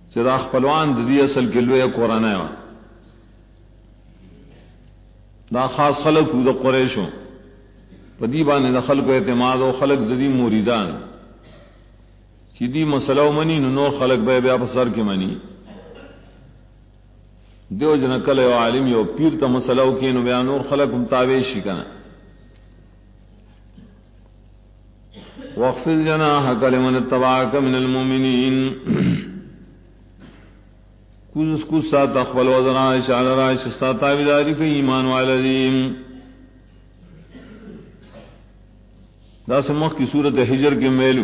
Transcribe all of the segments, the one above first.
چې دا خپلوان د دې اصل کې لوی قرآن و دا خاص خلق د قریشو په دې باندې د خلکو اعتماد او خلق د دې مریدان چې دې مسله ومني نو نور خلق به بیا په سر کې مني دیو جن کله یو عالم یو پیر ته مسله وکړي نو بیا نور خلق هم تابع شي کنه واخفض جناحك لمن اتبعك من المؤمنين کوز سات اخبل وزنا اشعال رائش استاتا بداری فی ایمان والدیم دا سمخ کی صورت حجر کے میلو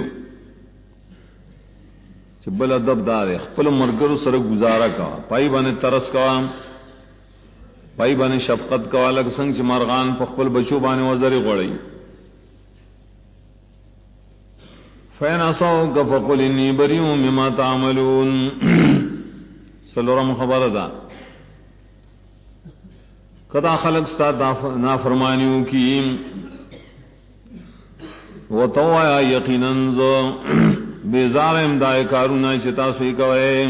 چبل ادب دار خپل مرګرو سره گزارا کا پای باندې ترس کا پای باندې شفقت کا الګ څنګه چې مرغان په خپل بچو باندې وزري غړي فین اسوک فقل انی بریء مما تعملون سلورم خبر دا کدا خلق ستا نافرمانیوں کی و تو آیا یقیناً بیزار امدائے کارونا چتا سوئی کوئے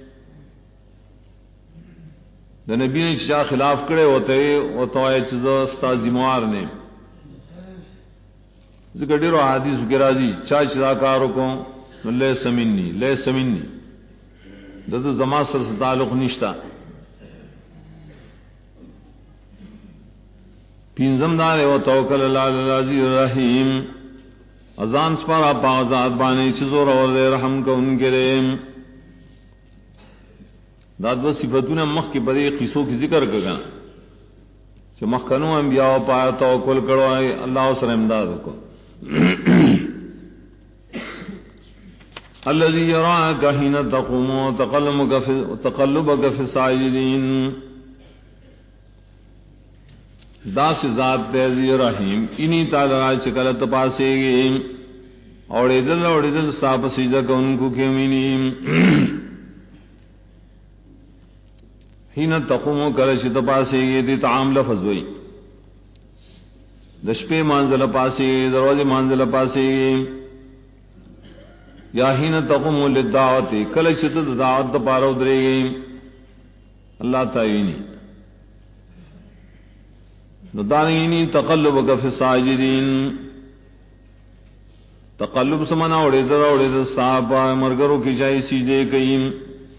دا نبی نے چاہ خلاف کرے ہوتے و تو آیا چیزا ستا زموار نے ذکر دیرو حدیث کی راضی چاہ چیزا کارو کو لے سمینی دد زما سر سے تعلق نشتا پینزم دار و توکل اللہ العزیز الرحیم ازان سپارا پاوزاد بانے چیزور اور رحم کو ان کے لئے داد و صفتون مخ کی بدی قصوں کی ذکر کرگا کہ مخکنو انبیاء پایا توکل کرو آئے اللہ سر امداد کو الذي يراك حين تقوم وتقلبك في الساجدين دا سے ذات تیزی رحیم انہی تعالی چکل تپاسے گی اوڑے دل ستاپ سیدہ کا ان کو کیمینی حین تقوم کلش تپاسے گی دی تعام لفظ ہوئی دشپے مانزل پاسے گی دروازے مانزل پاسے گی یا حین تقوم للدعوت کلش دعوت پارو درے گی اللہ تعینی ندانینی تقلبک فی الساجدین تقلب سمنا اوڑے در صحابہ مرگروں کی جائے سیدھے کئیم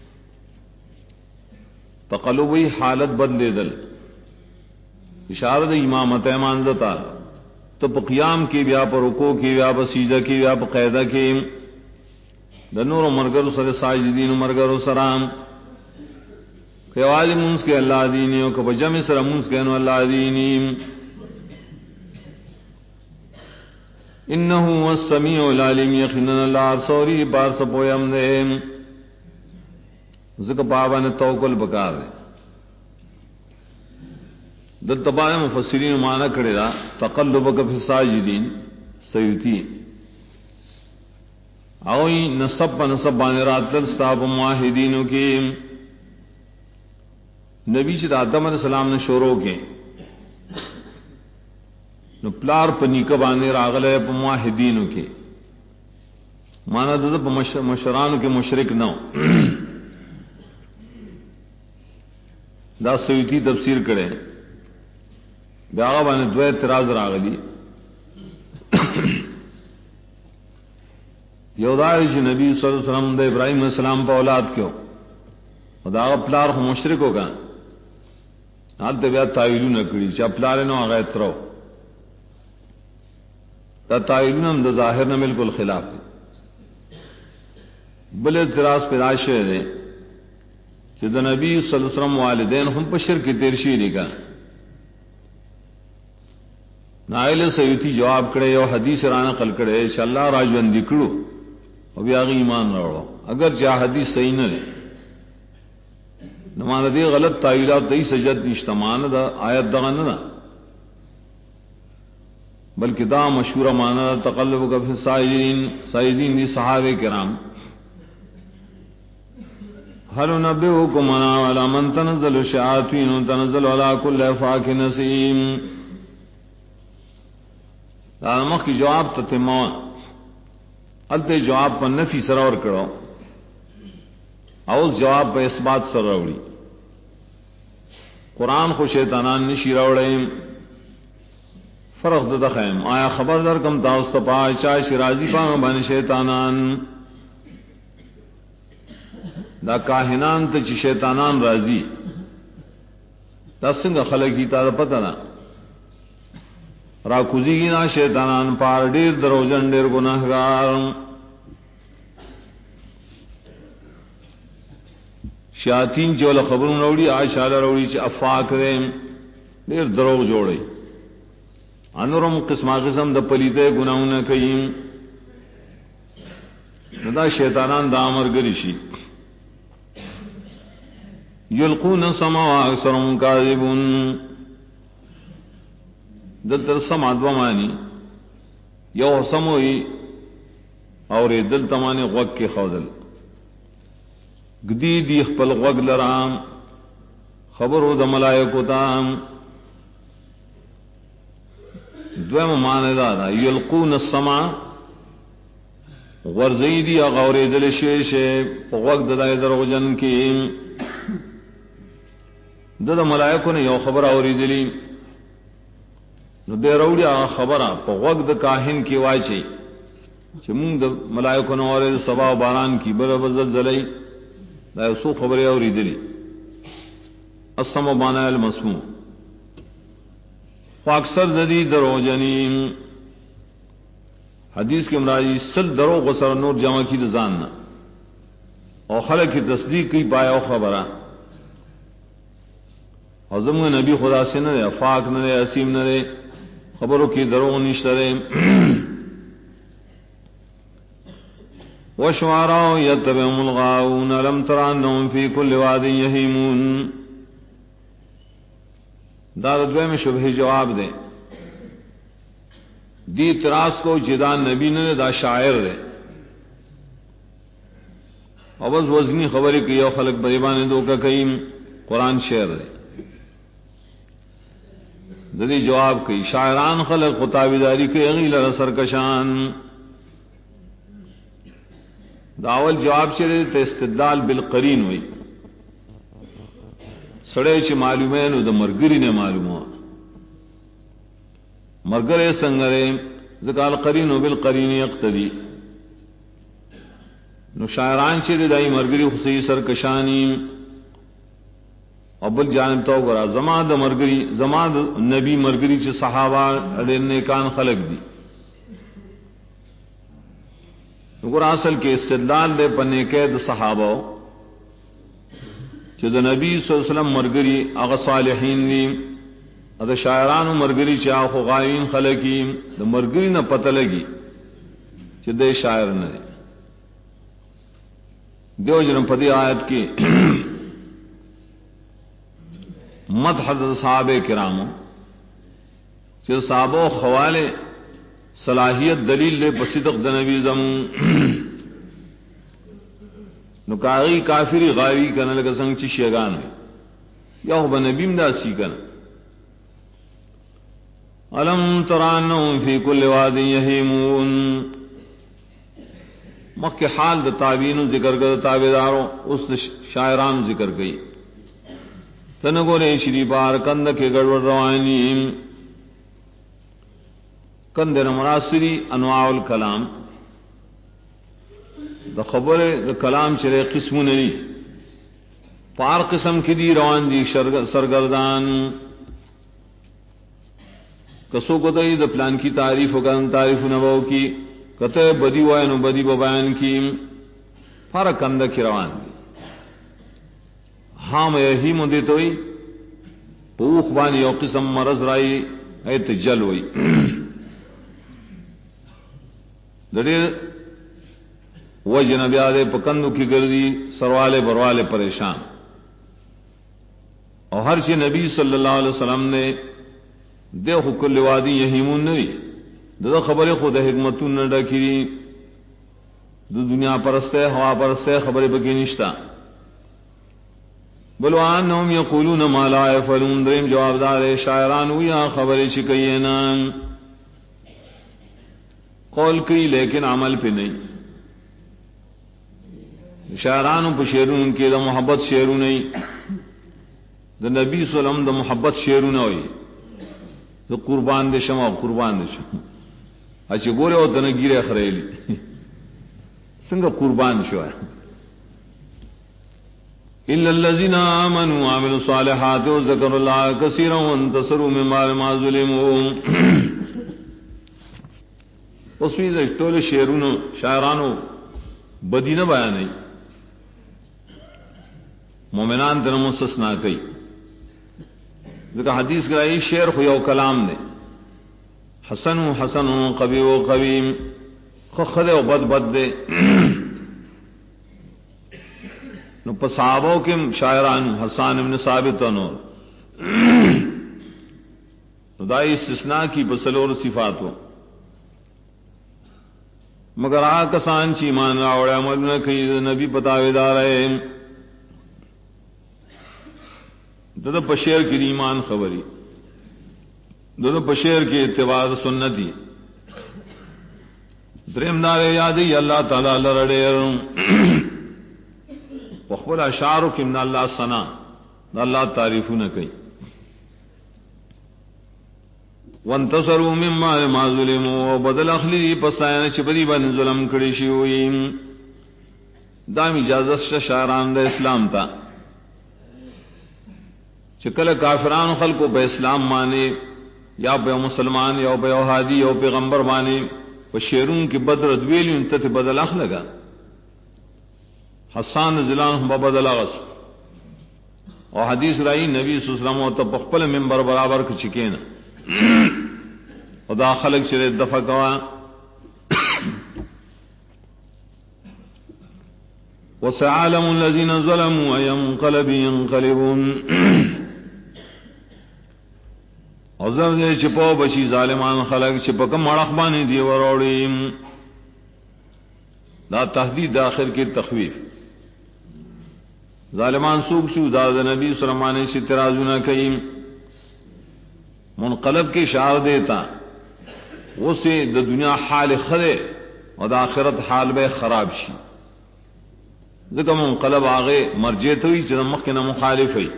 تقلب وی حالت بدلے دل اشارت امامت مانزتا تو پا قیام کی بیا پا رکو کی بیا پا سیدہ کی بیا پا قیدہ کی دنور و مرگروں سر ساجدین و مرگروں سرام کہ والی منس کے اللہ دینی و کہ جمع سر منس کے انو اللہ دینی انہو والسمیع العلیم یقینن اللہ سوری بار سپویم دے ذکر بابا نے توکل بکار دے دل تباہ مفسرین معنی کرے دا تقلبک فی الساجدین سیوتی اوئی نصب بانے راتل ستاب معاہدینوں کی نبی چی دا آدم علیہ السلام نے شروع کے نو پلار پا نیکا بانے راغلے پا معاہدینوں کے مانا دا پا مشرانوں کے مشرک نو دا سیوتی تفسیر کرے بیاغا بانے دو اعتراض راغلی یودائی چی نبی صلی اللہ علیہ وسلم دا ابراہیم علیہ السلام پا اولاد کیوں و دا آغا پلار خو مشرک ہوگا حال تا بیا تاویلو نکڑی چا پلار نو آغا اترو دا تاویلو نم دا ظاہر نا ملکل خلاف بل اعتراض پیدا شئے دے چی دا نبی صلی اللہ علیہ وسلم والدین ہم پا شرک تیرشی لکا نائل سیوتی جواب کرے یو حدیث رانا قل کرے انشاءاللہ راجوان دکڑو و بیاغی ایمان روڑو اگر چاہ حدیث صحیح نہ لے نمانا دے غلط تاویلات دی سجد نشتمان دا آیت دا غننا بلکہ دا مشہور مانا تقلب کا فی سائدین دی صحابہ کرام حل نبیوکم انا علی من تنزل الشیاطین تنزل علی کل افاک نسیم دا مخ کی جواب تتموا التے جواب پر نفی سرور کرو اوس جواب په اثبات سره راوړي. قرآن خو شیطانان نشي راوړی. فرق د دخم آیا خبر در کم تاسو ته پای چا شرازی پام باندې شیطانان دا کاهنان ته چې شیطانان راضی دا څنګه خلک کی تا پته نه را کوزیږي نا شیطانان پار ډیر دروژن ډیر ګناهګار. شیاطین جو له خبرونه وړي عائشہ له وړي چې افاق دې ډیر دروغ جوړي انورم قسمه قسم د پلیته ګناونه کوي. دا شیطانان دا امرګری شي. یلقون السماء واکثرهم کاذبون. دتر سما دو معنی یو سموي اور دل تمانه غوږ کې خودل گدی دی خپل غوږ لرام خبرو د ملائکو تام. دویم معنی دا یلقون السماء ورزیدی غورې دل شیشه په غوږ د دای دروژن کې د ملائکو نه یو خبر اوریدلی نو دې وروړي خبره په غوږ د کاهن کې وایي چې موږ د ملائکو نه اورې سبا باران کې بل زلزلې دا یو څو خبرې اوریدلی. السمع معنی المسموع خو اکثر د دې دروژنی حدیث کې مرادی سل دروغ سره نور جمع کی د ځان نه او خلک کی تصدیق کوي پایا او خبره او زموږ نبی خدا سے نه افاق نه اسیم نه خبرو کې دروغ نشته. وشعراء يتبعهم الغاوون لم تر انهم في كل واد يهيمون. دا دویم شبهه جواب دے. دی اعتراض کو جدان نبی نے دا شاعر دے اور بس وزنی خبریں کی او خلق بریبان دو کا کئیم قرآن شعر دے. ددی جواب کی شاعران خلق خطابداری کے اغیل سرکشان. داول جواب چلے تے استدلال بالقرین ہوئی سڑے چ معلومے نو د مرګری نه معلومه مرګره څنګه ذکال قرین بالقرین یقتدی. نو شاعران چې دای مرګری خصوصي سرکشانی او بل جانب تو غرا زما د مرګری زما د نبی مرګری چې صحابه اړ نیکان خلق دي. وګور اصل کې استدلال دے پنے کې د صحابه چې د نبی صلی الله علیه وسلم مرګري هغه صالحین دي او د شاعرانو مرګري چې هغه غایین خلقی د مرګري نه پته لګي چې د شاعر نه دي. دیو جن په دې آیت کې مدح د صحابه کرامو چې صحابه خواله صلاحیت دلیل لے بصدق د نبی زمون نو کاغی کافری غاوی کنه لکه څنګه چې شیگان یا خو بنبیم داسی کنه. علم ترانهم فی کل واد یهیمون. مخک حال د تابعین ذکر کړه تابعدارو اوس شاعران ذکر کړي. تنګورې شری بار کند کې ګډوډ رواني کندر مناصری انواع الکلام د خبر د کلام چرے قسمونه دي پار قسم کی دی روان دی سرگردان کسو کو ته د پلان کی تعریف وکړم تعریف نو کی کته بدی وای نو بدی بیان کی فرق اند کی روان دی. ہاں میں یہی مدے توئی پوخ باندې یو قسم مرض رائی ایت جل وئی دڑے وجن بیا دے پکندو کی گردی سروالے بروالے پریشان اور ہر چی نبی صلی اللہ علیہ وسلم نے دیکھو کل وادی یہیمون نوی دو خبر خود حکمتون نہ ڈکی دو دنیا پرستے ہوا پرستے خبر بکی نشتا بلو انہم یقولون ما لا یفعلون. دریم جواب دار شاعران ہویا خبر چکئینا قول کی لیکن عمل پہ نہیں. شاعرانو په شعرونو کې د محبت شعرونه ای د نبی صلی الله علیه وسلم د محبت شعرونه وي د قربان دې شمه قربان دې شمه اچ ګوره او دنه ګیره خړېلی څنګه قربان شو الا الذين امنوا وعملوا الصالحات وذكروا الله كثيرا وانتصروا من بعد ما ظلموا اوسې د ټول شعرونو شاعرانو بدینه بیان نه مومنان تر مستثنا کوي ځکه حدیث غرائی شعر خو یو کلام دی حسن و حسن و قوی و قویم خو خدای او بد بد دی نو په صحابو کې شاعران حسان ابن ثابت نو دای استثناء کی بسلور صفاتو مگر آ کسان چې ایمان راوړل عمل نه کوي نبی پتاویدار ہے دغه پشیر کې ایمان خبري دغه پشیر کې اتباع سنتي دریم دار یادی الله تعالی لرړې په خپل اشعار کې من الله ثنا الله تعریفونه کوي وانتصروا مما ما ظلموا وبدل اخلی پسایه چې بدی باندې ظلم کړی شي وي دا اجازه شاعران د اسلام ته چې کله کافرانو خلقو به اسلام ماني یا به مسلمان یا به هادي یا پیغمبر ماني په شعرون کې بدر دویل ته بدل اخ لگا حسان زلان هم بدل اغس او حدیث رائی نبی صلی الله علیه وسلم ته په خپل منبر برابر کې چکینه او دا خلق چې دفع کوا وسعالم الذين ظلموا اي منقلب ينقلبون او زر دې چې په بشي ظالمان خلق چې په کوم اړه باندې دی وروړي دا تهدید اخر کې تخویف ظالمان سوق شو دا د نبی صلی الله علیه وسلم اعتراضونه کوي منقلب کی اشارہ دیتا وہ سے دا دنیا حال خرے اور دا آخرت حال بے خراب شی ذکر منقلب آگے مرجع توی چنم مخ کے نہ مخالف ہے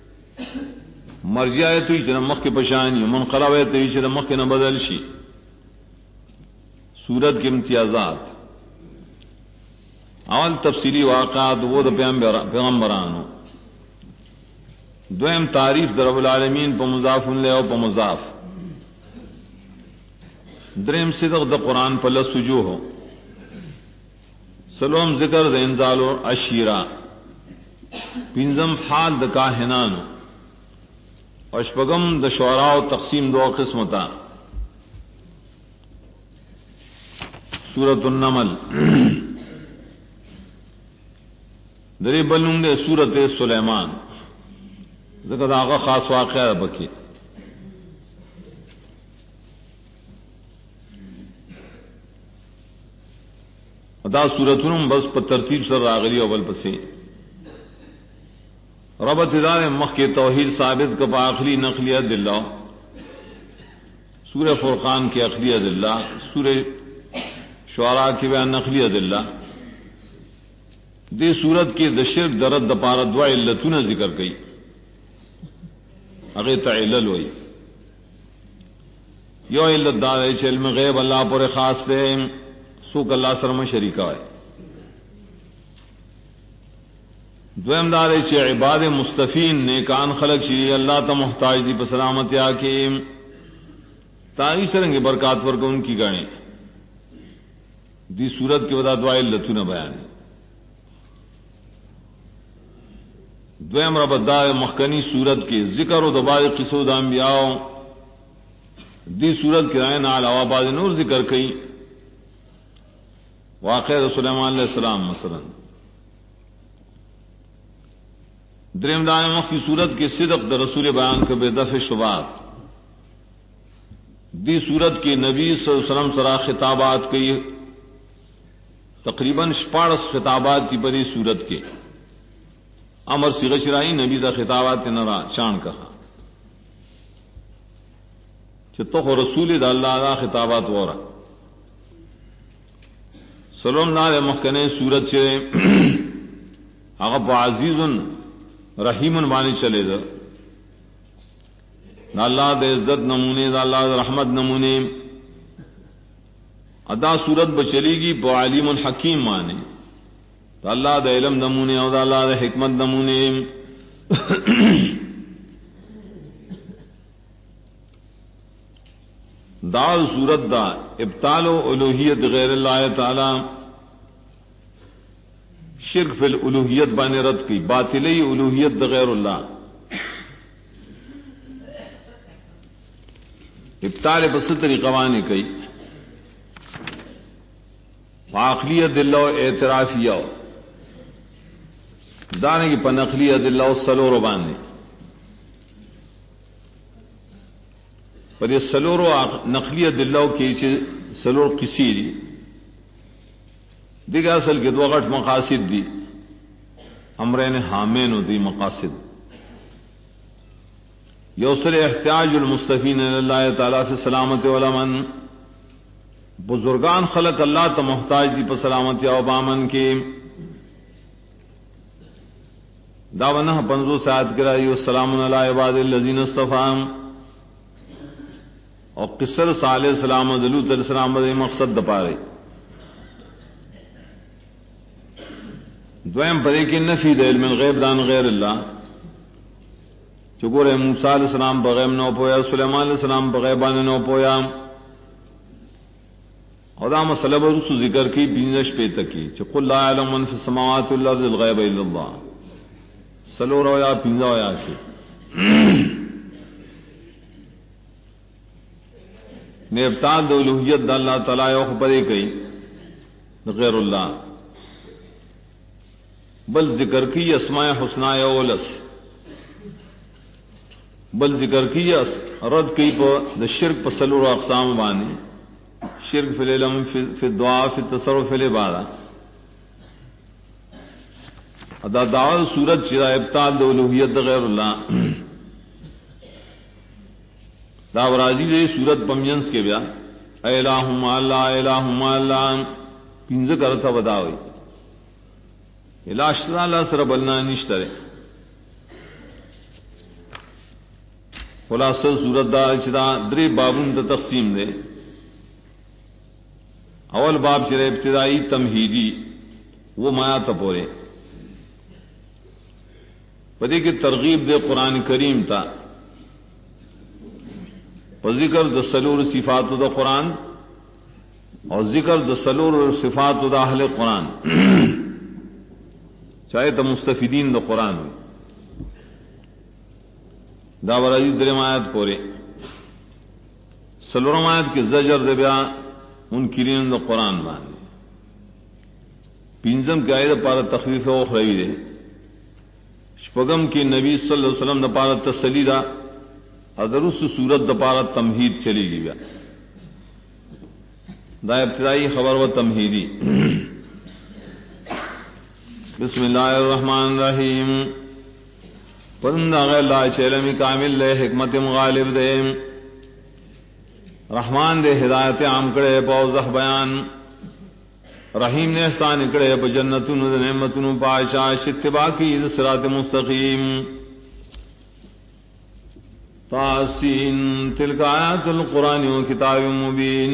مرجع توی چنم مخ کے پشانی منقلب ہے توی چنم مخ کے نہ بدل شی صورت کے امتیازات اول تفصیلی واقعات وہ دا پیغمبرانو دویم تعریف در رب العالمین پا مضاف لے او پا مضاف دریم صدق دا قرآن پا لسجو ہو سلوم ذکر دا انزال و اشیرہ پینزم حال دا کاہنانو اشپگم دا شعراء و تقسیم دو قسمتا سورة النمل دری بلنگ دے سورة سلیمان ذکر آغا خاص واقعہ بکی دا سورتون بس پر ترتیب سر راغلی اول پسی ربط ادار مخ کے توحید ثابت کا آخری نقلیت اللہ سورہ فرقان کی اخلیت اللہ سورہ شعراء کی بیان نقلیت اللہ دی سورت کی دشرک درد دپارہ دعا علتون ذکر کئی اگے تعلل ہوئی یو علت دار ہے علم غیب اللہ پر خاص سے سوک اللہ سرم شریکہ ہے دویم دار ہے عباد مستفین نیکان خلق شری اللہ تا محتاج دی بسلامت یا کہ تائی سرنگ برکات ورکو ان کی گاڑیں دی صورت کے ودا دعا علتوں نہ بیان دویم ربدار مخکنی صورت کے ذکر و دبار قصو دا انبیاء دی صورت کے رائن علاوہ بعض نور ذکر کئی واقع سلیمان علیہ السلام مثلا دریم دار مخ کی صورت کے صدق دا رسول بیان کے بے دفع شبات دی صورت کے نبی صلی اللہ علیہ وسلم سرا خطابات کی تقریباً 14 خطابات کی بڑی صورت کے امر سی غشرائی نبی دا خطابات نرا چان کہا تو رسول دا اللہ دا خطابات وورا سلام نار مخکنے سورت سے هغه عزیز رحیم باندې چلے دا اللہ دے عزت نمونے دا اللہ دے رحمت نمونے ادا صورت بچلی گی بو علیم الحکیم مانے دا اللہ دے علم نمونے اور دا اللہ دے حکمت نمونے دا صورت دا ابطال و الوہیت غیر اللہ تعالی شرک فی الالوہیت بانے رد کی باطلی الوہیت دا غیر اللہ ابطال بس طریقہ وانے کئی عقلیت اللہ اعترافیہ دانے کی پنقلیت اللہ سلور بانے پر یہ سلور نقلیت اللہ کی سلور کسی دی دیکھا اصل کے دو غٹ مقاصد دی امرین حامین دی مقاصد یوسر احتیاج المستفین اللہ تعالیٰ فی سلامت علماء بزرگان خلق اللہ تا محتاج دی پا سلامتی او بامن کے داونہ 500 ساعت کرائی والسلام علی عباد الذین اصطفاہم اور قصر صالح السلام و دلوت علیہ السلام بدے مقصد دپارے دویم پدے کی نفی دے علم الغیب دان غیر اللہ چکو رہے موسیٰ علیہ السلام بغیب نو پویا سلیمان علیہ السلام بغیبان نو پویا خدا مسئلہ برسو ذکر کی بینش پہ تکی چکل لا علم من فی السماوات والارض الغیب الا اللہ سلو رویا پینزا ہویا کی نے ابتال دو الوہیت دا اللہ تعالیٰ یو خبرے کئی غیر اللہ بل ذکر کی اسماء حسنہ اولس بل ذکر کی رد کی پا دا شرک پا سلور اقسام بانی شرک فی العلم فی الدعا فی التصرف فی العبادہ ادا دعوت صورت چرا ابطال دا الوہیت دا غیر اللہ دا ورازی دے صورت پمینس کے بیا الہم اللہ الہم اللہ پینزہ کرتا بداوئی الاشترا اللہ سر بلنا نشترے خلاصہ صورت دا چرا دری بابون دا تقسیم دے اول باب چرے ابتدائی تمہیدی وہ مایا تپورے پدے کی ترغیب دے قرآن کریم تا ذکر د سلور صفات دا قرآن اور ذکر د سلور صفات دا اہل قرآن چاہے تو مستفیدین دا قرآن داور عزیز درم آیت پورے سلورم آیت کے زجر دے بیا منکرین دا قرآن باندے پینزم کی آیت پارا تخفیف اخروی دے شپگم کی نبی صلی اللہ علیہ وسلم دا پارا تسلی دا ادرس صورت دا پارا تمہید چلی گی بیا دا ابتدائی خبر و تمہیدی بسم اللہ الرحمن الرحیم پندہ غیر اللہ چیلمی کامل لے حکمت مغالب دے رحمان دے ہدایت عام کرے پوزخ بیان رحیم نے احسان کرے پا جنتون دے نعمتون پاشاش اتباع کی صراط مستقیم تاسین تلک آیات القرآن و کتاب مبین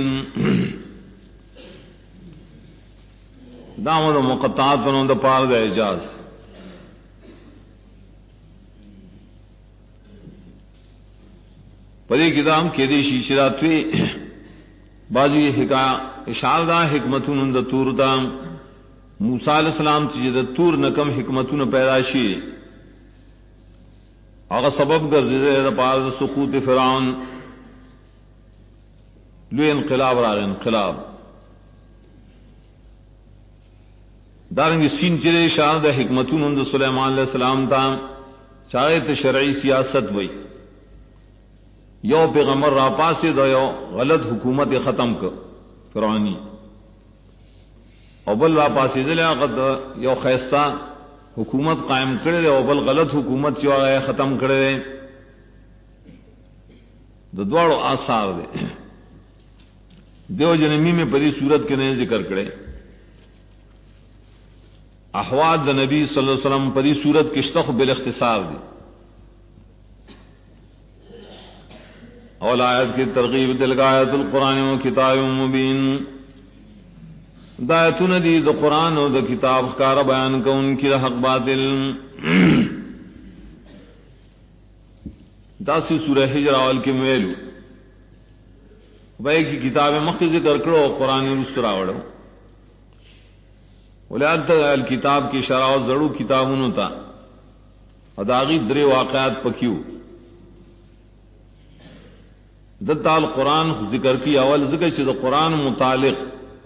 دامد و مقطعات بنو دا پار دا اعجاز پدی کتاب کے دی شیشراتوی بازی اشار دا حکمتون دا تور دا موسیٰ علیہ السلام چیز دا تور نکم حکمتون پیداشی اگر سبب گرزیدے دا پار دا سقوط فرعون لوی انقلاب راگ انقلاب دارنگی سین چرے اشار دا حکمتون دا سلیمان علیہ السلام تا چاہے تا شرعی سیاست وئی یو پیغمبر راپاسے دا یو غلط حکومت ختم کر فرعونی اوبل راپاسے دلیا قد یو خیستہ حکومت قائم کرے دے اوبل غلط حکومت چو آئے ختم کرے دے دا دوارو آثار دے دیو جنمی میں پری صورت کے نئے ذکر کرے احوال دا نبی صلی اللہ علیہ وسلم پری صورت کشتخ بالاختصار دی اول آیت کی ترغیب تلک آیت القرآن و کتاب مبین دایتون دی دا قرآن و دا کتاب خکار بیان کا ان کی حق باطل داسی سورہ حجر اول کی مویلو بھائی کی کتاب مخی ذکر کرو قرآن رست راوڑو ولاد الکتاب کی شرح و زڑو کتابوں تا اداغی درے واقعات پکیو دتا القرآن ذکر کی اول ذکر سے قرآن متعلق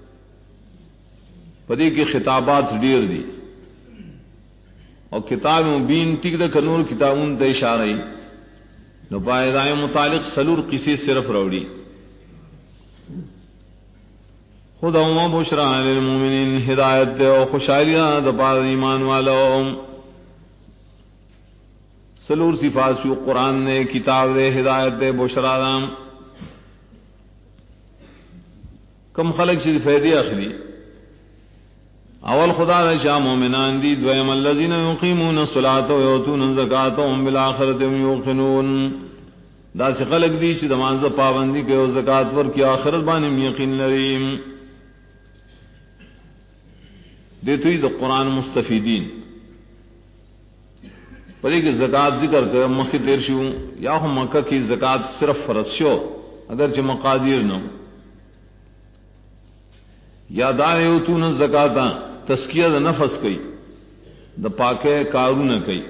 پدی کی خطابات ڈیر دی اور کتاب مبین ٹک دا کنور کتابوں تے اشارہ نو پائدائے متعلق سلور قصے صرف روڑی خدا و بشرا للمؤمنین ہدایت و خوشحالیاں دپار ایمان والوں سلور صفات شو قرآن نے کتاب دے ہدایت دے بشرا دام کم خلق سے فیدی اخلی اول خدا نے شاہ مومنان دی دویم الذین یقیمون الصلاۃ و یؤتون الزکاۃ وهم بالآخرۃ هم یوقنون دا سے خلق دی چې نماز پابندی کوي او زکات ورکوي آخرت باندې یقین لري دیتوی دا قرآن مستفیدین پدې کې زکات ذکر کړه مخکې تیر شو یا هم مکه کې زکات صرف فرض شو اگر چې مقادیر نو یا دا یؤتون الزکاۃ تزکیہ دا نفس کئی دا پاکے کارون کئی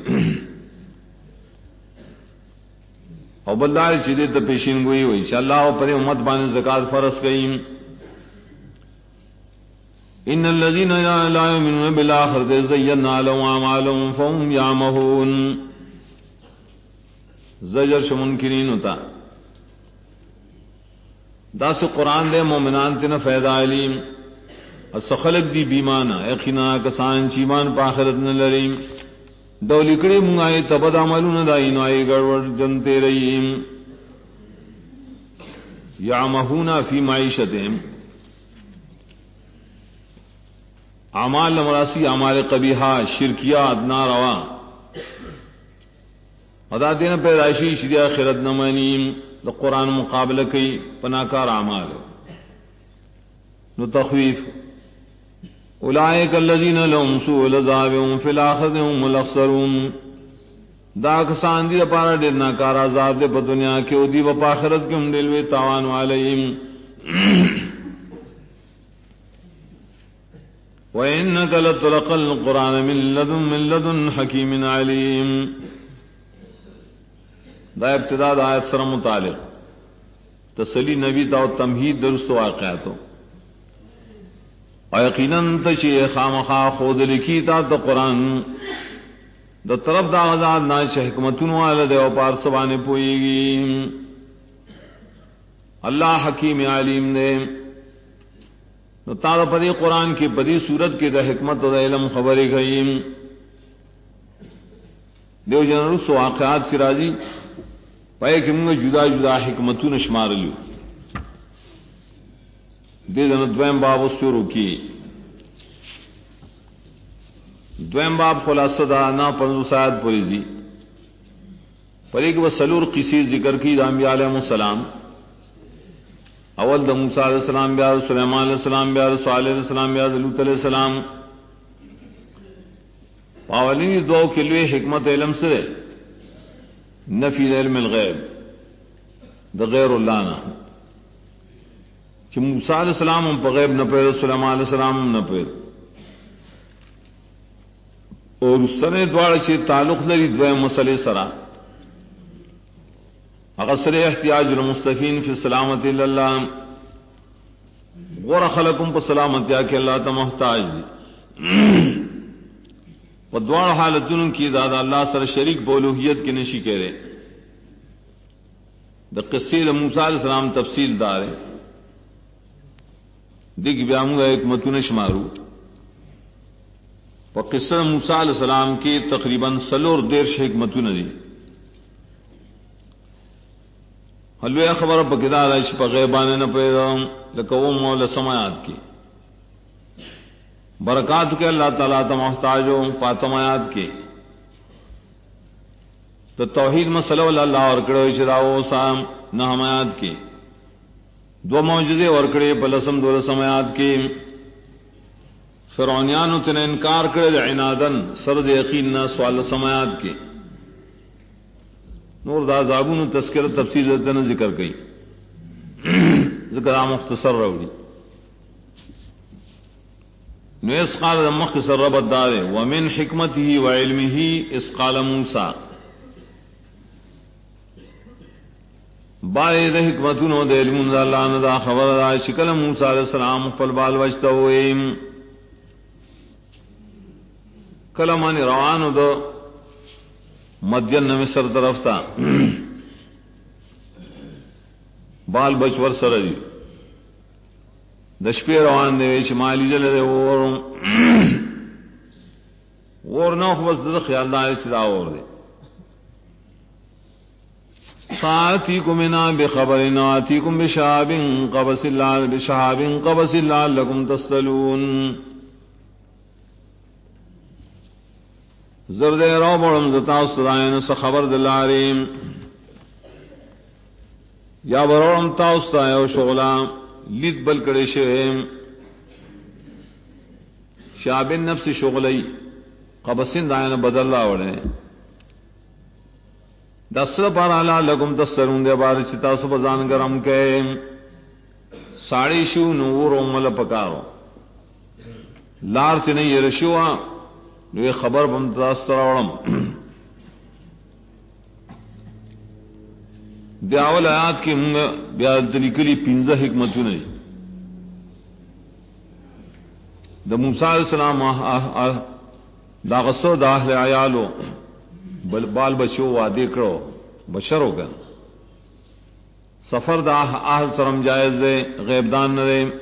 او بلدار چیدے تا پیشین گوئی ہوئی چا اللہ پر امت بانے زکاة فرض کئی ان الذین لا یؤمنون بالآخرۃ زینا لهم اعمالهم فهم یعمہون زجر شمنکرین ہوتا دا سے قرآن دے مومنان تینا فیضا علیم خلق دی بیمانا یقینا کسان چیمان پا آخرت نلریم ڈولکڑی منگائی تبد عملون دائی نوائی گڑوڑ جنتے رئیم یعمہونا فی معیشتیم اعمال نمراسی اعمال قبیحہ شرکیات ناروا ادا دینا پیدائشی شدی آخرت نمانیم دا قرآن مقابلہ کی پناکار اعمال نو تخویف اولئک الذین لهم سوء العذاب وهم فی الآخرۃ هم الاخسرون دا کسان دی پارا ډیر ناکار عذاب دے په دنیا کې او دی په آخرت کې هم ډیر تاوان علیهم وانک لتلقى القرآن من لدن حکیم علیم دا ابتدا دا آیت سره متعلق تسلی نبی تا تمہید درست واقعاتو اور یقیناً تشی خامخا خود لکھی تا تو قرآن دا طرف دا آزاد ناش حکمتن والد او پار سبانے پوئی گی اللہ حکیم علیم دے نو تا دا پدی قرآن کی پدی صورت کی دا حکمت دا علم خبری گئی دیو جنرس واقعات کی راضی پائے کہ منگا جدا جدا حکمتن شمار لیو دے دن دویم باب شروع کی دویم باب خلاصہ دا نا پنزو سایت پوریزی پری کہ وہ سلور قصی ذکر کی دا انبیاء علیہ السلام اول دا موسیٰ علیہ السلام بیار سلیمان علیہ السلام بیار صالح علیہ السلام بیار لوط علیہ السلام پاولین دو کے لیے حکمت علم سے نفی علم الغیب دا غیر اللہ نا کہ موسیٰ علیہ السلام ہم پا غیب نہ پیر سلیمان علیہ السلام ہم نہ پیر اور اس سنے دوار چی تعلق لری دوئے مسئلے سرا اغسر احتیاج المستفین فی سلامت اللہ غور خلقم پا سلامت یا کہ اللہ تا محتاج دی و دوار حالتون کی دادا اللہ سر شریک بولوحیت کی نشی کہہ رہے دا قصیر موسیٰ علیہ السلام تفصیل دار ہے دیکھ بیاموں گا ایک متون شمارو پا قصہ موسیٰ علیہ السلام کی تقریباً سلور دیر شیخ متون دی حلوی خبر پا کدا رائش پا غیبانے نہ پیدا لکوم مولا سمایات کی برکات کے اللہ تعالیٰ تا محتاج ہو فاطمہ آیات کے تو توحید مسئلہ اللہ ورکڑے چراو سام نہ آیات کے دو معجزے ورکڑے پلسم دولسم آیات کے فرعونیانو تن انکار کرے عنادن سرد یقین نہ سوال سماعت کے نور دا زابون تذکر تفصیل دن ذکر کئی ذکر مختصر روڑی نویس قال مختصر ربط دارے ومن حکمته وعلمه اس قال موسیٰ بارے دا حکمتون و دا علمون دا اللہ ندا خبر دا شکل موسیٰ علیہ السلام قل بال وجتا ہوئیم کلمانی روانو دو مدین مصر طرف تا بال بچور سر دی دشپی روان دے شمالی جل دے اور نو خبص دے خیال دائے صدا اور دے ساتیکم انا بخبرنا آتیکم بشہاب قبس اللہ لکم تستلون زرد رو بڑم زتا استدائن سے خبر دلاریم یا بروڑم تا استائیو شغلا لید بل کڑی شہیم شاب نفس شغلی قبسین دائن بدل لاوڑے دسر پار علا لکم تسترون دے باری چتا سبزان گرم کے ساڑی شو نور امال پکارو لارتی نہیں رشوا یہ خبر بم تاستراوڑم دیاول آیات کی منگ بیاد نکلی پینزہ حکمتوں نہیں دا موسیٰ علیہ السلام دا غصو دا اہل عیالو بال بچو وعدے کرو بشر ہو گا سفر دا اہل سرم جائز دے غیب دان نہ دے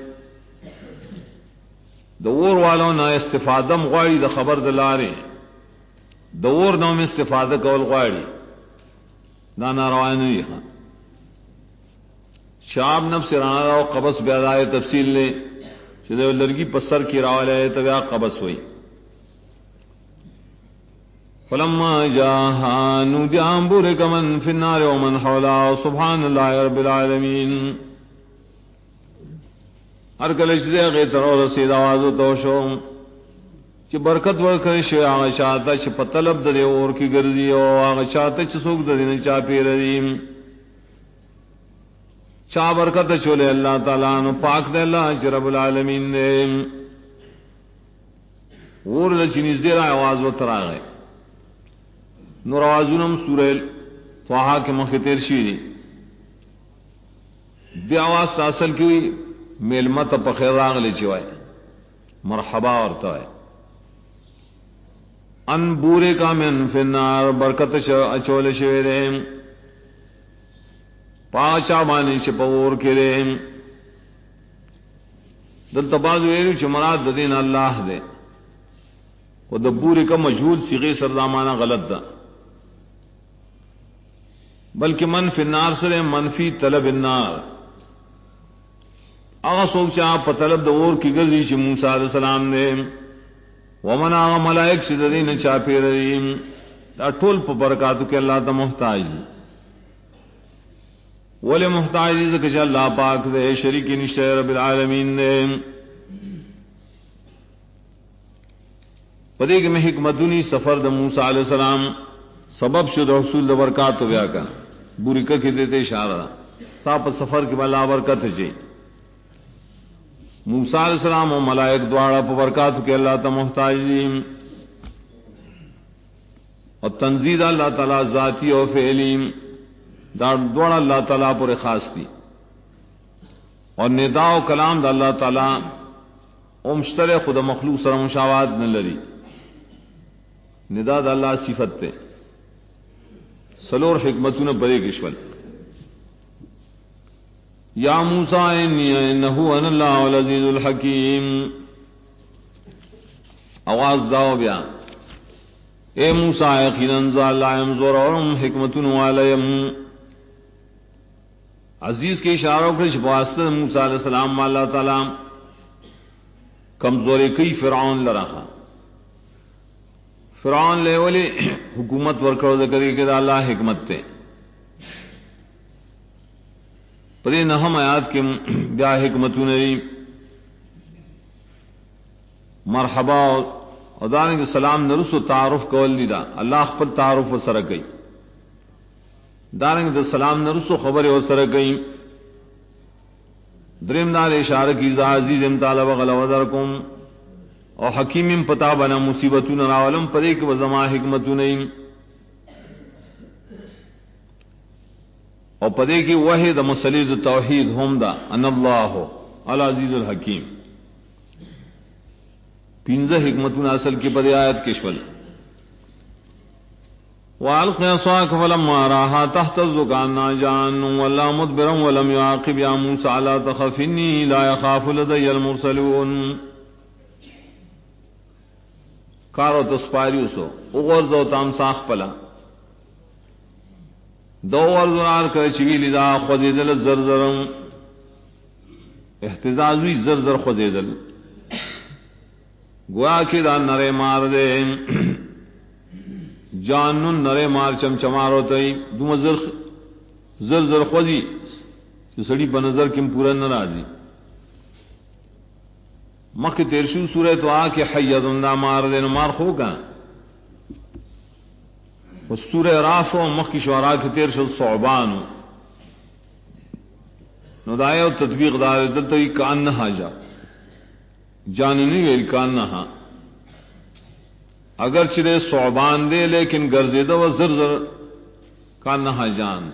دور والوں نہ استفادہ مغاڑی دا خبر دلارے دور نو میں استفادہ کول غاڑی نانا روایت نہیں ہے شاب نفس رانا راو قبس بیادائے تفصیل لے چلے لرگی پسر کی راولے تو بیا قبس ہوئی فلما جاءها نودي أن بورك من في النار ومن حولها سبحان الله رب العالمين ہر کلش دے غی ترو رسید آواز تو شو کہ برکت ورکر شو آغا شاہتا چھ پتلب دے اور کی گرزی او آغا شاہتا چھ سوک دے چا پی ریم چا برکت چولے اللہ تعالیٰ نو پاک دے اللہ چھ رب العالمین دے اور دے چنیز دے رہا آواز و تر آگئے نور آوازونم سورہ توحا کے مخیطیر شیری دی آواز تاصل کی ہوئی میلمت پخیر راغ لے چوائے مرحبا ورتا ہے ان بورے کا من فی النار برکت اچول شویرے پاچا بانی چپور کرے دل تباز ویلو چھ مراد دین اللہ دے و دبورے کا مجہول صیغے سردامانہ غلط دا بلکہ من فی النار سرے منفی طلب النار آغا سوک چاہ پتلب دور کی گزی چھ موسیٰ علیہ السلام نے ومن آغا ملائک سے دین چاپی رہیم دا ٹول پا برکاتو کہ اللہ تا محتاج ولی محتاج دیزا کچھ اللہ پاک دے شریکی نشتہ رب العالمین دے پدے کہ میں حکمتونی سفر دا موسیٰ علیہ السلام سبب شد حصول دا برکاتو بیا کا بوری ککی دیتے اشارہ تا پا سفر کی بلا برکت چاہیے موسیٰ علیہ السلام و ملائک دوارا پا برکات کے اللہ تا محتاج دیم اور تنزید اللہ تعالی ذاتی و فعلیم دوارا اللہ تعالی پر خاص دی اور ندا و کلام دا اللہ تعالی امشتر خود مخلوق سر مشاوات نہ لری ندا دا اللہ صفت تے سلور حکمتون برے کشول یا موسیٰ انہو ان اللہ العزیز الحکیم آواز داؤ بیا اے موسیٰ یقیناً اللہ امزور اورم حکمتن والیم عزیز کے اشاروں کرش بواسطہ موسیٰ علیہ السلام اللہ تعالی کمزوری کئی فرعون لرخا فرعون لے ولی حکومت ورکڑو ذکری کہ اللہ حکمت تے پدی نہم آیات کے بیا حکمتوں نے مرحبا اور دارنگ سلام نرس و تعارف کول لیدا اللہ خپل تعارف و سر گئی دارنگ سلام نرس و خبر و سر گئی درم دار اشارہ کی عزیز امتالا وغلا وذرکم اور حکیم پتا بنا مصیبتوں نراولم پدے کے وزما حکمتوں نہیں اور پدے کی وحید مسلید توحید ہوم دا ان اللہ العزیز الحکیم پینزہ حکمتوں اصل کی پدے آیت کشول وَأَلْقِ عَصَاكَ فَلَمَّا رَآهَا تَهْتَزُّ كَأَنَّهَا جَانٌّ وَلَّا مُدْبِرًا وَلَمْ يُعَاقِبْ يَا مُوسَىٰ لَا تَخَفْ إِنِّي لَا يَخَافُ لَدَيَّ الْمُرْسَلُونَ کارو تسپاری اسو اغرزو تام ساخ پلا دو ورزنار کر چویلی دا خوزیدل زرزرم احتزازوی زرزر خوزیدل گویا کی دا نرے مار دے جانن نرے مار چمچمار ہوتا ہی دوم زرزر خوزی سڑی بنظر کم پورا نرازی مخ تیرشو سورہ تو آ کے حیدن دا مار دے مار خو کا سورہ راف و مخ کی شعراء کے تیرشو صعبان ندائے و تطبیق دار دلتا ہی کانہا جا جاننی ویل کانہا اگر چرے صعبان دے لیکن گرزیدہ و زرزر کانہا جان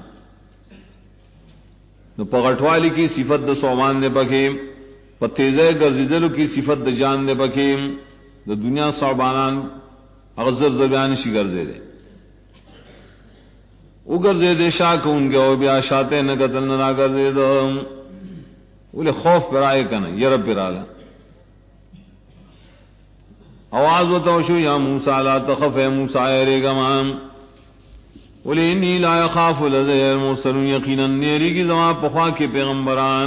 نو پغٹوالی کی صفت دا صعبان دے پکے پتیزے گرزیدلو کی صفت دا جان دے پکے دا دنیا صعبانان اغزر زربیانشی گرزے دے او گرزے دے شاک ان کے او بیا شاتے نگتل نرا گرزے دے اولے خوف پر آئے کنا یرب پر آگا آواز و توشو یا موسیٰ لا تخف اے موسیٰ اے گمان اولے انی لا یخاف لدی المرسلون یقینا نیری کی زمان پخوا کے پیغمبران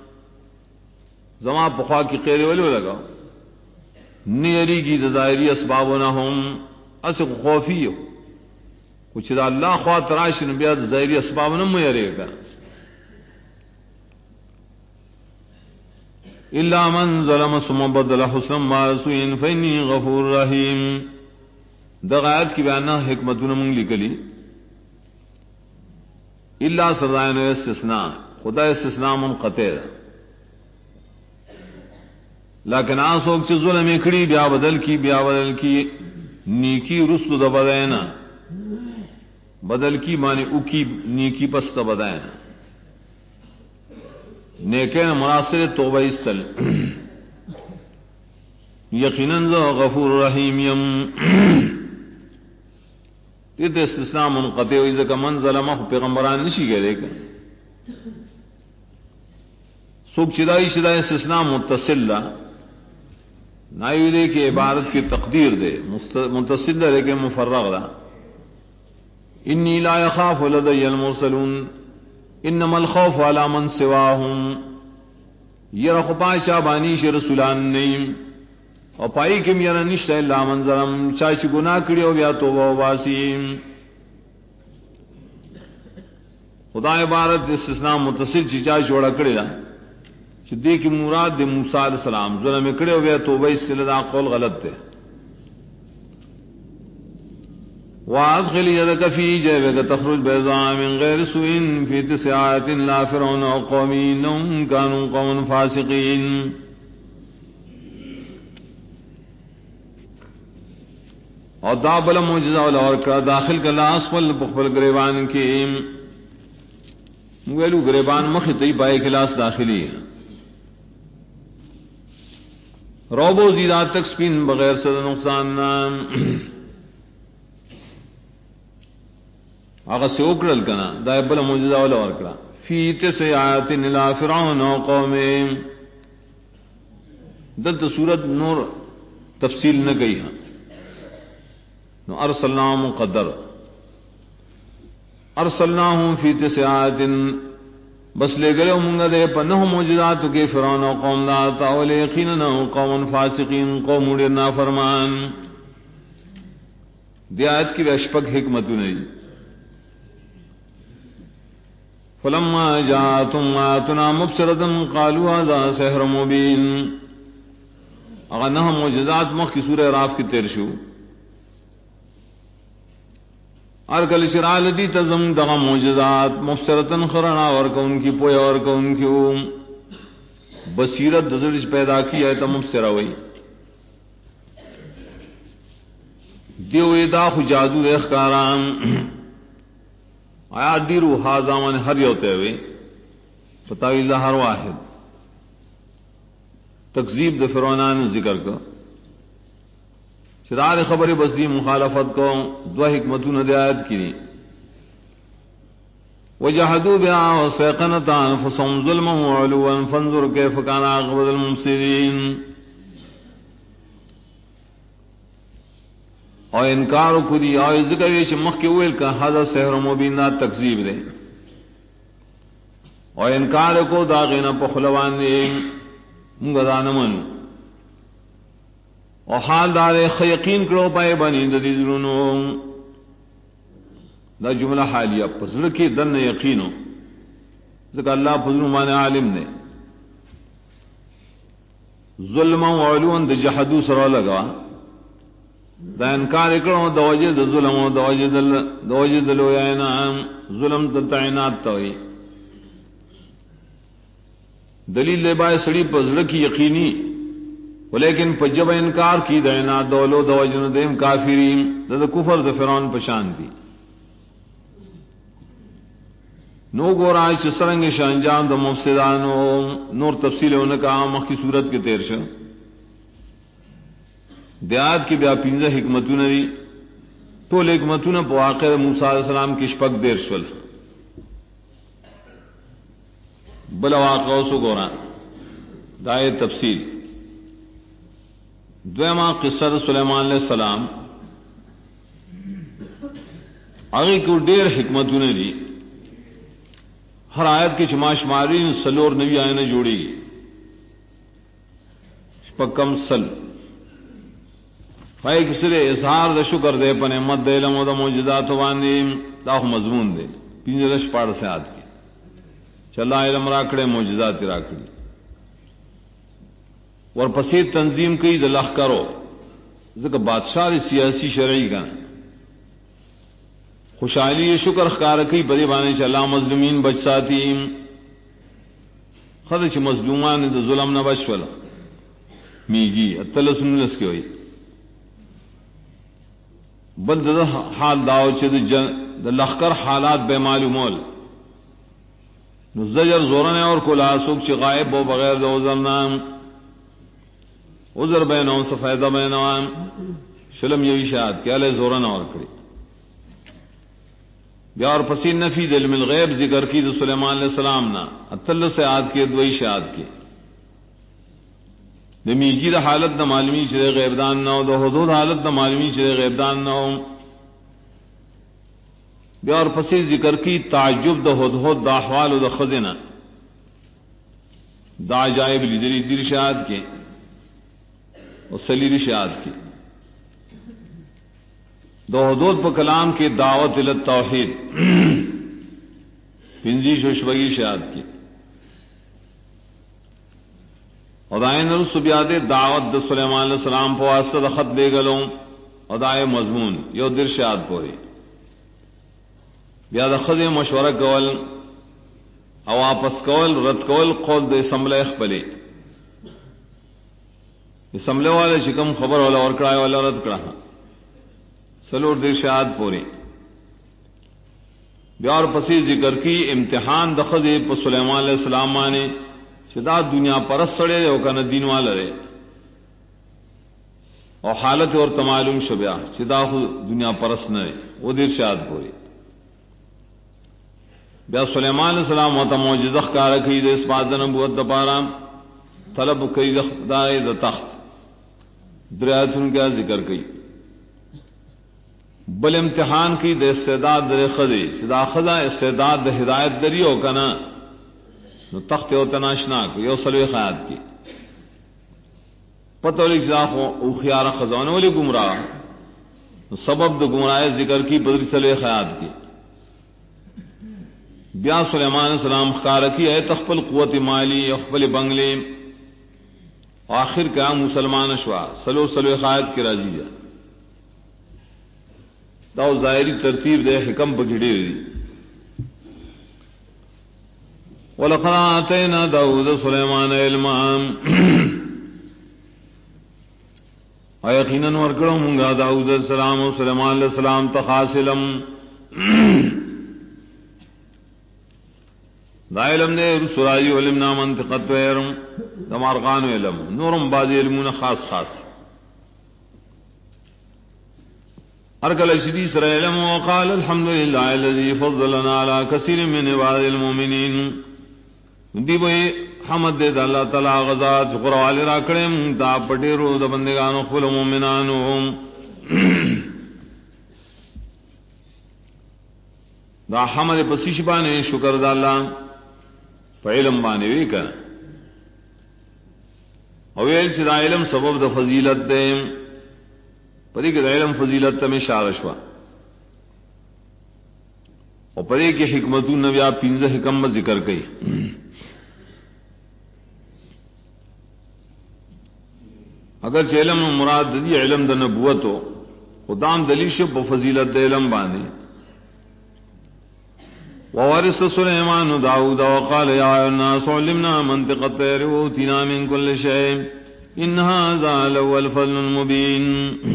زمان پخوا کی قیرے ولو لگا نیری کی ظاہری اسباب نہ ہم اسق خوفی ہو کچھ دا اللہ خواہ تراشن بیاد ظاہری اسباب نہ میرے گا الا من ظلم ثم بدل حسنا ما سوء فإني غفور رحیم دغایت کی بیانہ حکمتوں من لکلی الا سرائن استثناء خدا استثناء منقطع لیکن آسوک چی ظلم اکڑی بیا بدل کی نیکی رست دا بدائنا بدل کی معنی اکی نیکی پس دا بدائنا نیکین مناصر توبہ استل یقیناً غفور رحیم یم تیت استثناء منقطع ہوئی زکا من ظلمہ پیغمبران نشی گئے دیکھا سوک چدائی شدائی استثناء متصل نائیو دے کہ عبارت کی تقدیر دے متصل دے لیکن مفرغ دا انی لا یخاف لدی المرسلون انما الخوف علی من سواہم یہ رخپا چابانی رسولان نیم اور پائی کم یہ نشت اللہ منظرم چاچ گناہ کڑی ہو گیا توبہ و باسیم خدا عبارت استثناء متصل چیچا جوڑا کڑی دا چدی کی مراد دے موسیٰ علیہ السلام ظلم کڑے ہو گیا توبہ اس سے لدا قول غلط تھے وَأَدْخِلْ يَدَكَ فِي جَيْبِكَ تَخْرُجْ بَيْضَاءَ مِنْ غَيْرِ سُوءٍ فِي تِسْعِ آيَاتٍ إِلَىٰ فِرْعَوْنَ وَقَوْمِهِ إِنَّهُمْ كَانُوا قَوْمًا فَاسِقِينَ اور دا بلا معجزہ والا اور کا داخل کا لاس پل پخبل گریبان کی ویلو گریبان مخطی پائے کلاس داخلی ہے روبو زیدہ تک سپین بغیر صد نقصان آغا سے اکڑل کنا دا بلا معجزہ والا اور کرا فی تسع آیات الى فرعون و قوم دلت سورت نور تفصیل نہ گئی ہاں نو ارسلناہم قدر ارسلناہم فی تسع آیات بس لے گلے منگا دے پنہ معجزات کے فرعون و قوم داتا ولی یقینا قوم فاسقین قوم نا فرمان دی آیت کی اشپک حکمت نہیں فلما جاءتهم آیاتنا مبصرة قالوا هذا سحر مبین اگر نہ معجزات مخ کی سورہ راف کی تیر شو ارکل شرال دی تزم دغا معجزات مبصرتن خرنا اور کون کی پویا اور کون کی بصیرت دزرج پیدا کی ہے تو مبصرہ ہوئی دیو ادا خو جادو اخکاران آیا دیرو حازامان ہر یوتے ہوئے فتاوی ظہر واحد تکذیب د فرعونان ذکر کو شرار خبر بسدی مخالفت کو دو حکمتوں نے آیت کی وجحدوا بها واستيقنتها انفسهم ظلما وعلوا فانظر كيف كان عاقبة المفسدين اور انکار کو دی اور ذکر یہ مخ کے ویل کا هذا سحر مبین تکذیب دے اور انکار کو داغینا پخلوان دے منگدانمن اور حال دار یقین کرو پائے بنی ددی ضرونو دا جملہ حالیہ پسر کی دن یقینو ذکر اللہ پسر مان عالم نے ظلم و علون دا جحدو سرو لگا دا انکار کرو دا وجہ دا ظلم و دا وجہ دلو یاینا ظلم دا تعینات توئی دلیل لے بائے سڑی پسر کی یقینی ولیکن پجب انکار کی دینا دولو دوجن دیم کافرین دا کفر دا فرعون پشان دی نو گورائے چسرنگ شانجام دا مفسدانو نور تفصیل ہونے کا مخ کی صورت کے تیر شا دیات کی بیا پینزہ حکمتوں نے دی تو حکمتوں نے پواقع موسیٰ علیہ السلام کی شپک دیر شول بلا واقع سو گورا دائے تفصیل دویما قصہ سلیمان علیہ السلام آگے کو دیر حکمتوں نے دی ہر آیت کی شماش ماری سلور نبی آئے نے جوڑی گی پکم سل فائق سرے اظہار دا شکر دے پنے مد دے علم و دا موجزات واندی داخ مضمون دے پینجلش پاڑ سے آت کی چلا علم راکڑے موجزات راکڑی اور پسی تنظیم کی دلخ کرو ذکر بادشاہ سیاسی شرعی کا خوشحالی شکر خکار کی بدی بانے چلا مظلومین بچ ساتی خدش مظلومان دا ظلم نہ بچ ولا میگی اتلس نلس کی ہوئی بل دا حال داو چھ دا لخکر حالات بے معلومول نو زجر زورن اور کلا سوک چھ غائب ہو بغیر دا عذرنام عذر بینوں سے فائدہ بینوان شلم یوی شاہد کیا لے زورن اور کڑی بیا اور پسی نفی د علم الغیب ذکر کی تو سلیمان علیہ السلام نا اتل سے آد کے دوئی شاہد کے دمیجی دا حالت دا معلومی چرے غیبدان نہ ہو دا حدود حالت دا معلومی چرے غیبدان نہ ہو بیا اور پسی ذکر کی تعجب دا حدود دا احوال و دا خزنہ دا عجائب لیدری دیر شاہد کے اور سلیری شاہد کی دو حدود پر کلام کے دعوت التوحید پنجی شوشبگی شاہد کی اور دائیں نرس بیادے دعوت دا سلیمان علیہ السلام پہ واسطہ دا خط لے گلوں اور دائیں مضمون یو در شاہد پوری بیاد خد مشورہ کول او واپس کول رد کول قول دے اسمبلے اخبلے اسمبلے والے شکم خبر والا اور کڑائے والا رد کڑا سلور دیر شاہد پوری بیار پسی ذکر کی امتحان دخد پر سلیمان علیہ السلام مانے شدا دنیا پرست سڑے ہو کا نہ دین والا رہے اور حالت اور تمعلوم شبیا شدا دنیا پرست نہ رہے وہ دیر شاہد پوری بیا سلیمان علیہ السلام ہوتا معجزہ کا رکھی دے اس بات نبوت دپارا طلب کئی دائے دا تخت دریاتن کیا ذکر کی بل امتحان کی دے استعداد در خدی سدا خدا استعداد دے ہدایت دریو کنا نو تخت او تناشنا کو یو سلوی خیات کی پتہ لکھ جاخ او خیار خزانہ ولی گمراہ نو سبب د گمراہ ذکر کی بدر سلوی خیات کی بیا سلیمان علیہ السلام خار کی ہے تخپل قوت مالی اخپل بنگلے آخر کا مسلمان شوا سلو خیات کی راضی جا داو ظاہری ترتیب دے حکم پکڑی ہوئی وَلَقَدْ آتَيْنَا دَاوُودَ سُلَيْمَانَ عِلْمًا یقیناً ورکڑوں منگا داؤد علیہ السلام و سلیمان علیہ السلام تخاص علم دا علم دے رسولائی علم نا منطقت ویرم دمارغان علم نورم بعض علمون خاص ارکل شدی سر علم وقال الحمدللہ الذی فضلنا علی کثیر من عباد المؤمنین دی بھئی حمد دے دا اللہ تعالی غزات قرآن راکڑے منتا پٹیرو دا بندگانو خفل مومنانو دا حمد پسیش بانے شکر دا اللہ پا علم بانے وی کنا اویل چی دا علم سبب دا فضیلت دے پدی کہ دا علم فضیلت تا میں شارشوا اور پدی کہ حکمتون نبیہ پینزہ حکم ذکر کئی اگر چ علم مراد دی علم د نبوت ہو خدام دلیش بفضیلت علم بانے ووارث سلیمان داؤد وقال یا الناس علمنا منطق الطير وأوتينا من كل شيء ان هذا لهو الفضل المبين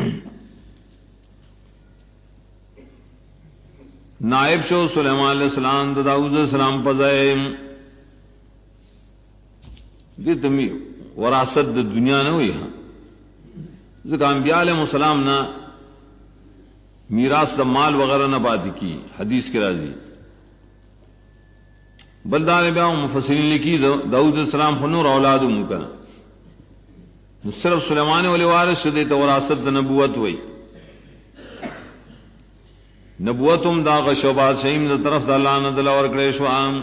نائب شو سلیمان علیہ السلام داؤد علیہ السلام پزائے دی تمی وراثت دنیا نہ ہوئی ہاں ذکر انبیاء علیہ السلام نہ میراث دا مال وغیرہ نہ بات کی حدیث کے راضی بلدار بیا مفسرین لکھی داؤد علیہ السلام خنور اولاد مکنا صرف سلیمان والے وارث شدے تو وراثت دا نبوت ہوئی نبوتم دا غشوبات شہیم دا طرف دا اللہ ندلہ ورکڑے شوام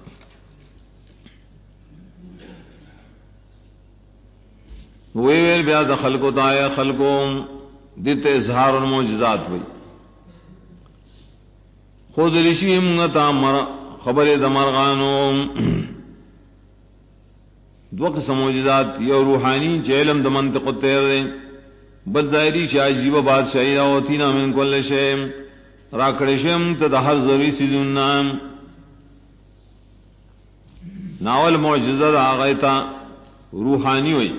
ویل بیا دا خلقو دایا خلقو دیت اظہار اور معجزات ہوئی خود رشی منگتا خبر دمرغانو دو قسم معجزات یا روحانی چ علم د منطق الطير بل ظاہری چ عجیب بادشاہی او تینا من کل شی راکڑے شم تے د ہر ذری سیزن نام ناول معجزات آغایتا روحانی ہوئی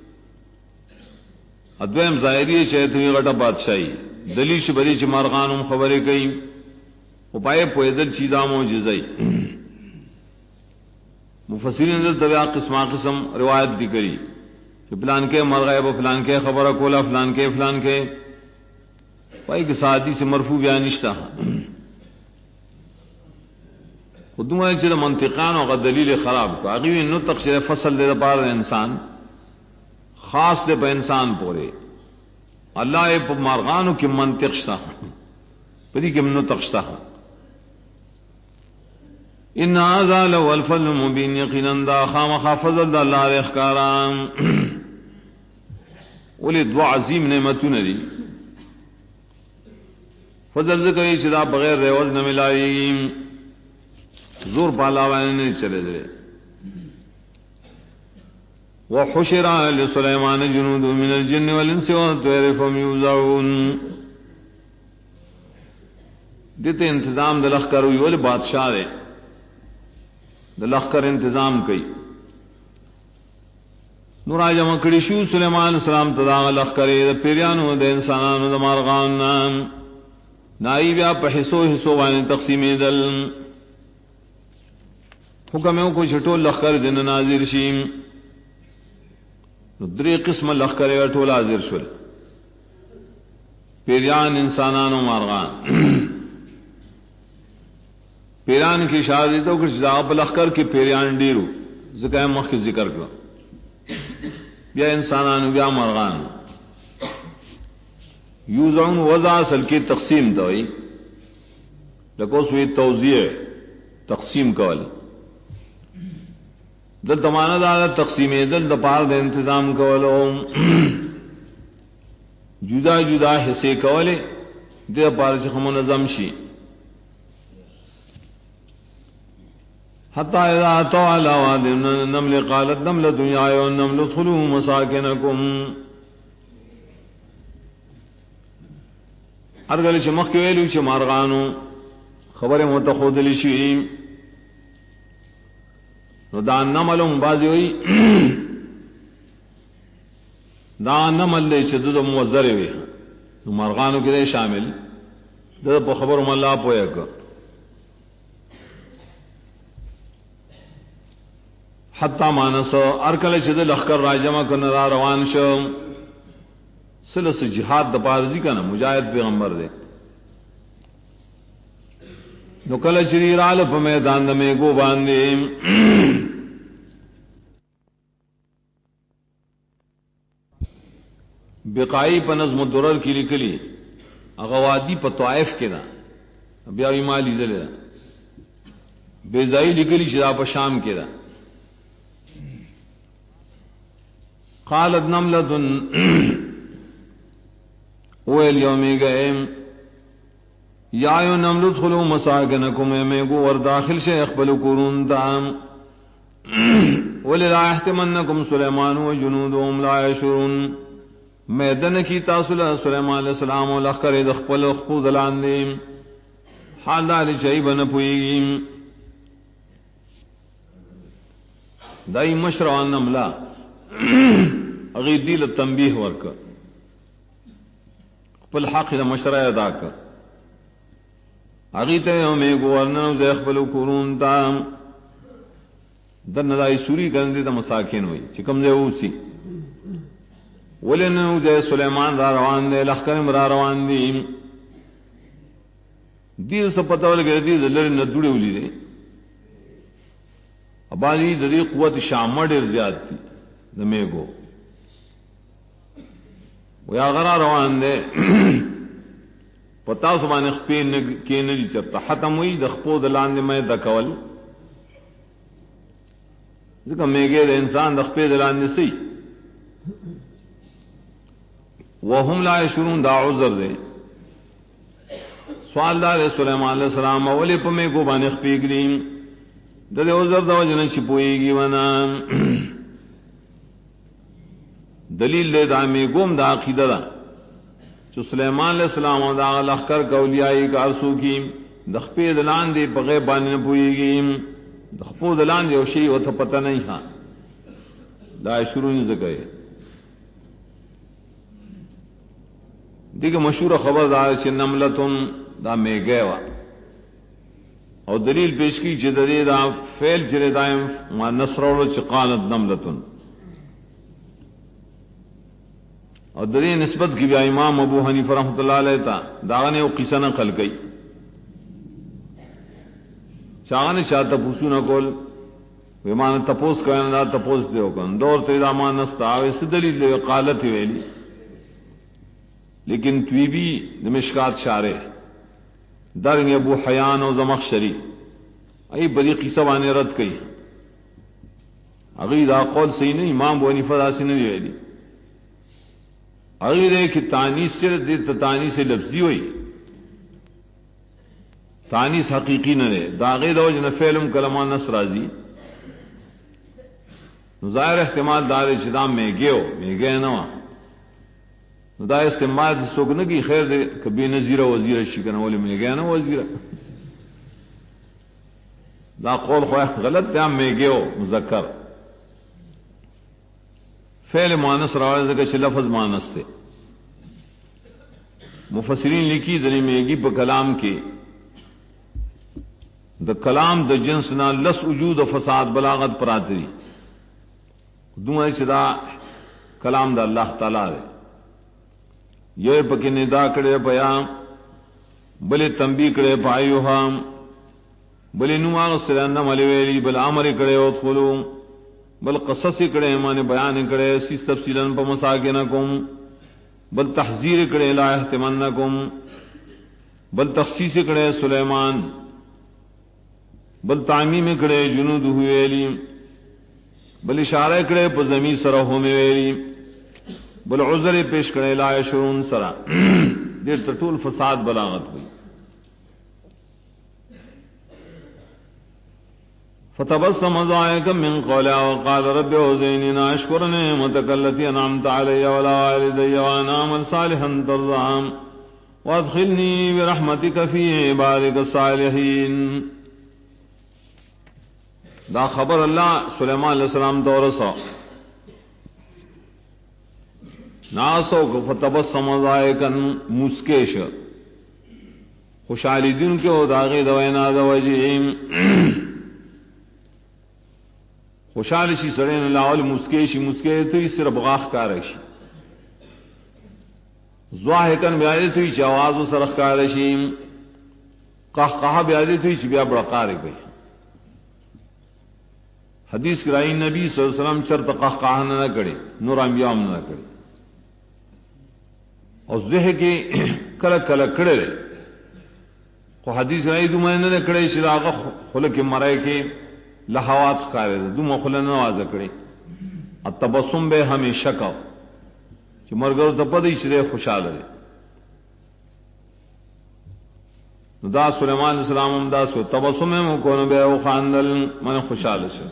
ادویم ظاہری شیطوی غٹا بادشاہی دلیش بری چ مارغانم خبریں کئی او پائے پویدل چیدہ معجزائی مفسرین دل طبعا قسم روایت بھی کری کہ فلان کے مرغیب فلان کے خبر کولا فلان کے پائی کہ ساتھی سے مرفوع بیان نشتا خودوں چلے منطقان اور دلیل خراب کو آگے نو تقسیر فصل دے پار انسان خاص دے پہ انسان پورے اللہ پہ مارغانو کی منطق شتا پری کی منو تقشتا ان هذا لو الفضل المبين يقينا دا خام خافضل دا اللہ اخکارام ولی دو عظیم نعمتون دی فضل ذکری چدا بغیر ریوز نہ ملائی زور پالاوانے نہیں چلے دے وحشر لسلیمان جنود من الجن والانس والطير فهم يوزعون دیتے انتظام دلخ کروی ولی بادشاہ دے لخکر انتظام کئی نورا جمع کڑی شو سلیمان السلام تداغ لخکرے دا پیریانو دا انسانانو دا مارغان نام نائی بیا پا حصو وانی تقسیم دل حکمیوں کو چھٹو لخکر دن نازر شیم دری قسم لخکرے اٹھول حاضر شل پیریان انسانانو مارغان پیران کی شادی تو کچھ جاب لخکر کی پیریان ڈیرو ذکر مخ کی ذکر کرو بیا انسانان بیا مرغان یوزعون وضع اصل کی تقسیم توئی لکو سوی توزیع تقسیم کول دل تمانا دا تقسیم دل دا پار دا انتظام کولو جدا جدا حصے کولے دے پار چخ منظم شی حتی اذا اتوا علی واد النمل قالت نملۃ یا ایھا النمل ادخلوا مساکنکم ارگل چ مخ ویلو چ مارغانو خبر متخودلی شی نو دا نملم بازی ہوئی دا نمل دے چ دو موزر وی نو مارغانو کې شامل د په خبر الله پوهه حتی مانس ارکل چې د لخر راجمه کنه را روان شو سلس جهاد د پارزی کنه مجاهد پیغمبر دی نو کله چې رااله په میدان د میګو باندې بقائی په نظم الدرر کې لیکلي هغه وادي په طائف کې ده بیا یې مالی دله بیزای لیکلي چې په شام کې ده قالت نملة واليوم گئے یا ایو نمل ادخلوا مساکنکم میگو ور داخل سے اقبل قرون دام وللا يحتمنکم سلیمان وجنودهم لا يشعرون میدن کی تاسل سلیمان علیہ السلام و لخر دخپل خپو دلان دیم حال دال شیب نہ پوئیم دای مشروان نملا اغی دیل تنبیہ ورکا خپل حق دا مشرع ادا کر اغی تے میں گورنر زیخ بلو قرون تا دن دای سوری کرندی تا مساکین ہوئی چکم دے اوسی ولنو زی سلیمان را روان دے لخکرم را روان دی دیر سا پتہ لگے دی دلر ندوڑے اولی دے ابانی دی قوت شامہ دیر زیاد تھی دمیگو ویا غرا روان دے پتا سبان خپین کې نه چرته ختم وي د خپو د لاندې مې د کول ځکه میګه د انسان د خپې د لاندې سي وهم لا يشعرون دا عذر دے سوال دار سلیمان علیہ السلام اولی په میګو باندې خپې ګریم د عذر د وجنه شي پويږي ونه دلیل دے دا میګوم دا عقیده ده جو سلیمان علیہ السلام او دا لخر کولیائی کارسو کی دخپی دلان دی بغیر باندې نه پوئیږي دخپو دلان دی او شی او ته پتہ نه ها دا شروع نه زګي دیگه مشهور خبر دا چې نملتم دا میګه وا او دلیل پیش کی چې د دې دا فعل چې دایم ما نصرولو چې قالت نملتن اور دری نسبت کی بیا امام ابو حنیفہ رحمۃ اللہ علیہ تا داغنے او قصہ نقل کئی چاغنے چاہتا پوچھو نہ کول ایمان تپوس کہنا دا تپوس دیو کن دور تے دا مان نستا اس دلیل دے قالت ویلی لیکن تویبی دمشکات شارع درنگ ابو حیان و زمخشری ای بڑی قصہ بانے رد کئی اگی دا قول صحیح نہیں امام ابو حنیفہ دا سی نہیں ویلی اگر ہے کہ تانیس سے تانیس سے لفظی ہوئی تانیس حقیقی نہ رہے داغے دو جن فعلم کلمان نس راضی ظاہر احتمال دار شدام میں گئے نہ دا استعمال سوگن کی خیر دے کبھی نذیر وزیر شکن والے میں گیا نا وزیر دا قول خواہ غلط تھا میں گئے مذکر فعل مانس راوڑے سے کہ لفظ مانس تھے مفسرین لکھی دلی میگی پہ کلام کے دا کلام دا جنس نا لس وجود و فساد بلاغت پراتری دوں چدا کلام دا اللہ تعالی دے یہ پکی ندا کڑے پیا بلے تنبی کڑے پایو ہم بلے نواغ سرانم علی ویلی بل عمر کڑے ادخلو بل قصص کڑے مانے بیان کڑے سی تفصیلا پا مساکنکم بل تحذیر کڑے لا احتمنکم بل تخصیص کڑے سلیمان بل تعمیم کڑے جنود ہوئے بل اشارہ کرے پا زمین سرہ ہونے ویلی بل عذر پیش کرے لا یشعرون سرہ دیر تطول فساد بلاغت ہوئی. فتبسم ضاحكا من قولها وقال رب اوزعني ان اشكر نعمتك التي انعمت علي وعلى والدي وان اعمل صالحا ترضاه وادخلني برحمتك في عبادك الصالحين. دا خبر اللہ سلیمان علیہ السلام دورسا ناسو کو فتبسم ضاحكا مسکیش خوشحالی دن کے داغی دوینا دوجیم خوشحال شی سڑے نہ لاول مسکیشی مسکے تو صرف غاخ کا رشی ضاحکن بیادی تو چ آواز و سرخ کا رشی قہقہ بیادی تو چ بیا بڑا قار گئی. حدیث کرائی نبی صلی اللہ علیہ وسلم چرت قہقہ نہ کرے نور انبیاء نہ کرے اور ذہ کے کلک کلک کڑے کو حدیث کرائی تو میں نے کڑے شراغ خلق مرے کے لہوات خارے دو مخلن نواز کڑے التبسم بے ہمیشہ کا کہ مرگر تپدی شرے خوشحال رہے. دا سلیمان علیہ السلام دا سو تبسم مکون بے او خاندل من خوشحال سے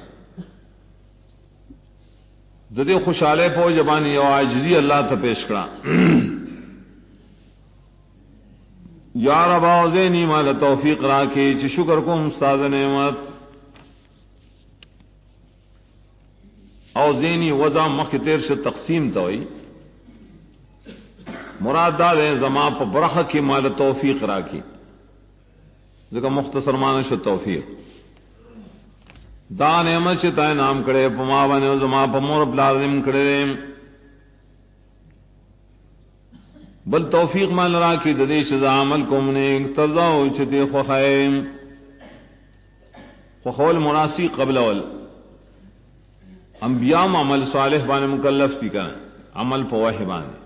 ددی خوشحالے پو جبانی او عاجزی اللہ تا پیش کرا یا رب اوزینی مال توفیق را کے چ شکر کو استاد نعمت او زینی وضع مختیر سے تقسیم توئی مراد دار زما پر برخ کی مال توفیق راکی ذکر مختصر معنی سے توفیق دا نعمت سے تائے نام کرے پما بنے زما پر مور لازم کرے بل توفیق مال راکی ددیش عمل کم نے ترضاو چتے خخیم خخول مناسی قبل اول انبیاء عمل صالح بانے مکلف تھی کریں عمل پواہ بانے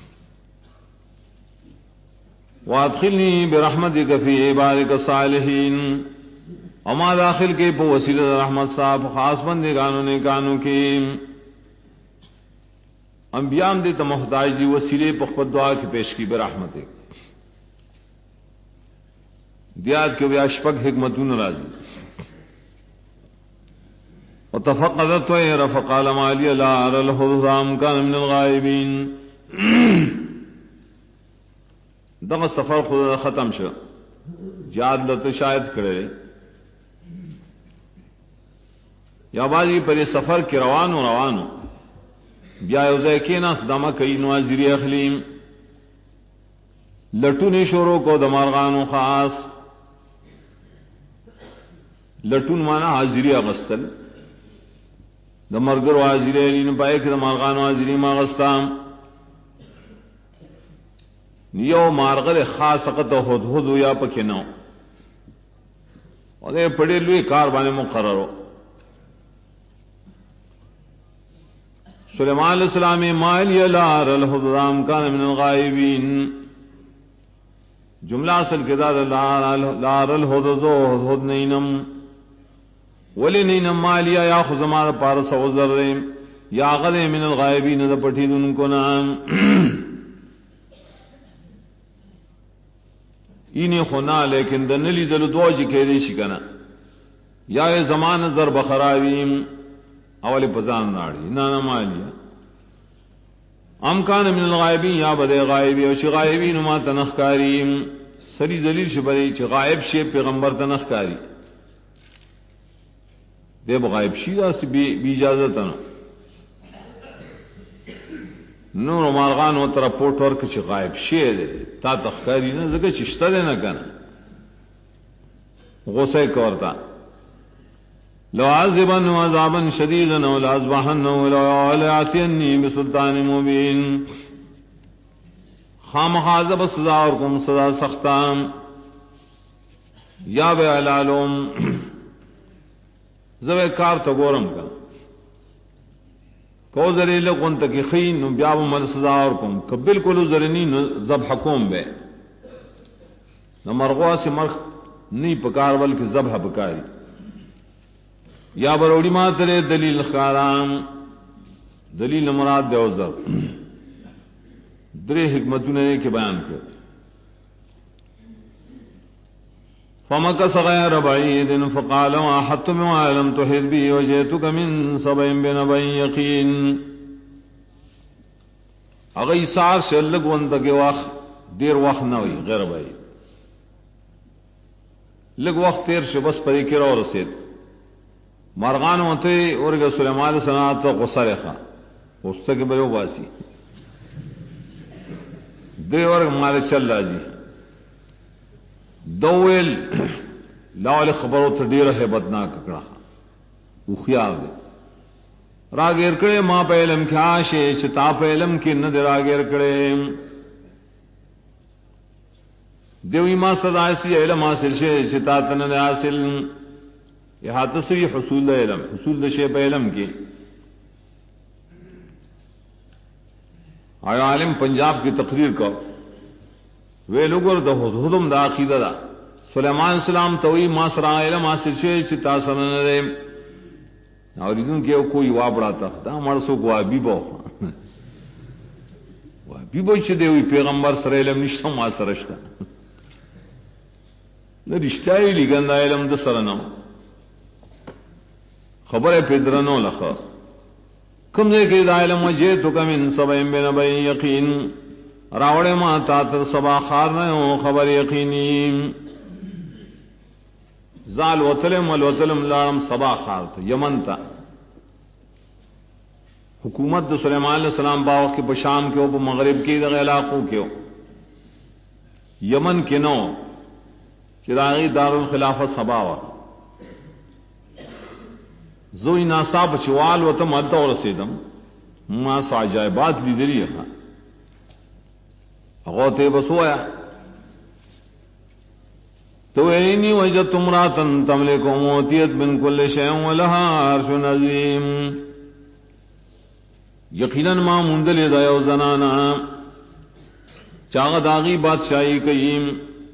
وادخلنی برحمتک فی عبادک الصالحین وما داخل کے پو وسیلہ رحمت صاحب خاص بندے گانوں نے کانوں کے انبیاء دے تو محتاج دی وسیلے پخبت دعا کی پیش کی برحمتک دیات کے بیاشپک حکمتون راضی وتفقدت طير فقال ما لي لا أرى الهذام كان من الغائبين. دغه سفر خود ختم شو جاد لته شاید کړي یا بازی پر سفر کې روانو بیا یو ځای کې ناس دمه کوي نوازری اخلیم لټونی شروع کو د مارغانو خاص لټون معنا حاضری اغستل د مرګر حاضری لین پای کې د مارغانو حاضری ما غستام یو مارغه خاص وقت هدهد یا پکې نو او دې پړې لوی کار باندې مقررو سلیمان علیہ السلام مال یلار الهذام کان من الغائبین جملہ اصل کے دار لار الهذذ نینم ولی نینم مالیا یا خزمار پارس وزر یا غد من الغائبین د پٹھی دن کو نام اینی خونا لیکن دنلی دل دوج کے دی شکنا یا زمان زر بخراویم اولی پزان ناڑی نانا مالیا ام کان من الغائبین یا بد غائبی او شی غائبین ما تنخکاریم سری دلیل شبری چ غائب شی پیغمبر تنخکاری دے غائب شی اس بی اجازت نہ نور مارغان و تر پورٹ ورک چ غائب شی دے تا تخکاری نہ زگه چشتہ دے نہ کنا غصے کورتا لو عذبن عذابا شديدا ولا اذبحن ولا ياتيني بسلطان مبين خام عذاب سزا اور کم سزا سختام یا بعلالم زوے کار تو گورم کا کو ذلیل کون تک خین بیا من سزا اور کم کہ بالکل زرنی ذبح حکم بے نہ مرغوا سے مرغ نہیں پکار بلکہ ذبح بکاری یا بروڑی ماترے دلیل خارام دلیل مراد دے عذر درے حکمتوں نے کے بیان کر فمكث غير بعيد فقال وأحطت بما لم تحط به وجئتك من سبأ بنبأ يقين اگئی سار سے لگ ون تک وقت دیر وقت نہ ہوئی غیر بعید لگ وقت تیر سے بس پری کرا اور رسید مارغان ہوتے اور سلیمان صنعت تو غصہ رکھا غصہ کے بے باسی دے اور ہمارے چل رہا جی دویل لاول خبروں تو ڈیر ہے بدنا ککڑا اخیار دے راگیر کڑے ماں پہ علم کیا شے چتا پہ علم کی نہ دے راگیر کڑے دیوی ماں سدا ایسی علم حاصل شے چتا تن دے حاصل یہ تصوی حصول دے علم حصول دے شے پہ علم کی آیا عالم پنجاب کی تقریر کو وے لوگر دا حدم دا عقیدہ دا سلیمان السلام توئی ماسرا علم حاصل شے چتا سنن دے اور ادن کے کوئی وابڑا تا دا مرسو کو وابیبو وابیبو چھ دے ہوئی پیغمبر سر علم نشتا ما سرشتا نہ رشتہ ہی لگندہ علم دا سرنو خبر پیدرنو لخا کم دے کہ دا علم وجیتو کم ان سبعین بنبع یقین راوڑے ماں تاتر سبا خار نہ خبر یقینی زال وطلم والوطلم لارم سبا خار تھا یمن تھا حکومت سلیمان علیہ السلام باغ کے بشام کے ہو مغرب کے علاقوں کے ہو یمن کے نو چراغی دار الخلافت سبا وا زوئی ناصاب چوال و تم التا اور رسیدم ما سا عجائبات لی دری ہے غوتے بس ہوا تو اینی وجدت امراتا تملکهم واتیت من کل شیء ولها عرش عظیم یقیناً ما مندل دایو زنانا چاغ داغی بادشاہی کئیم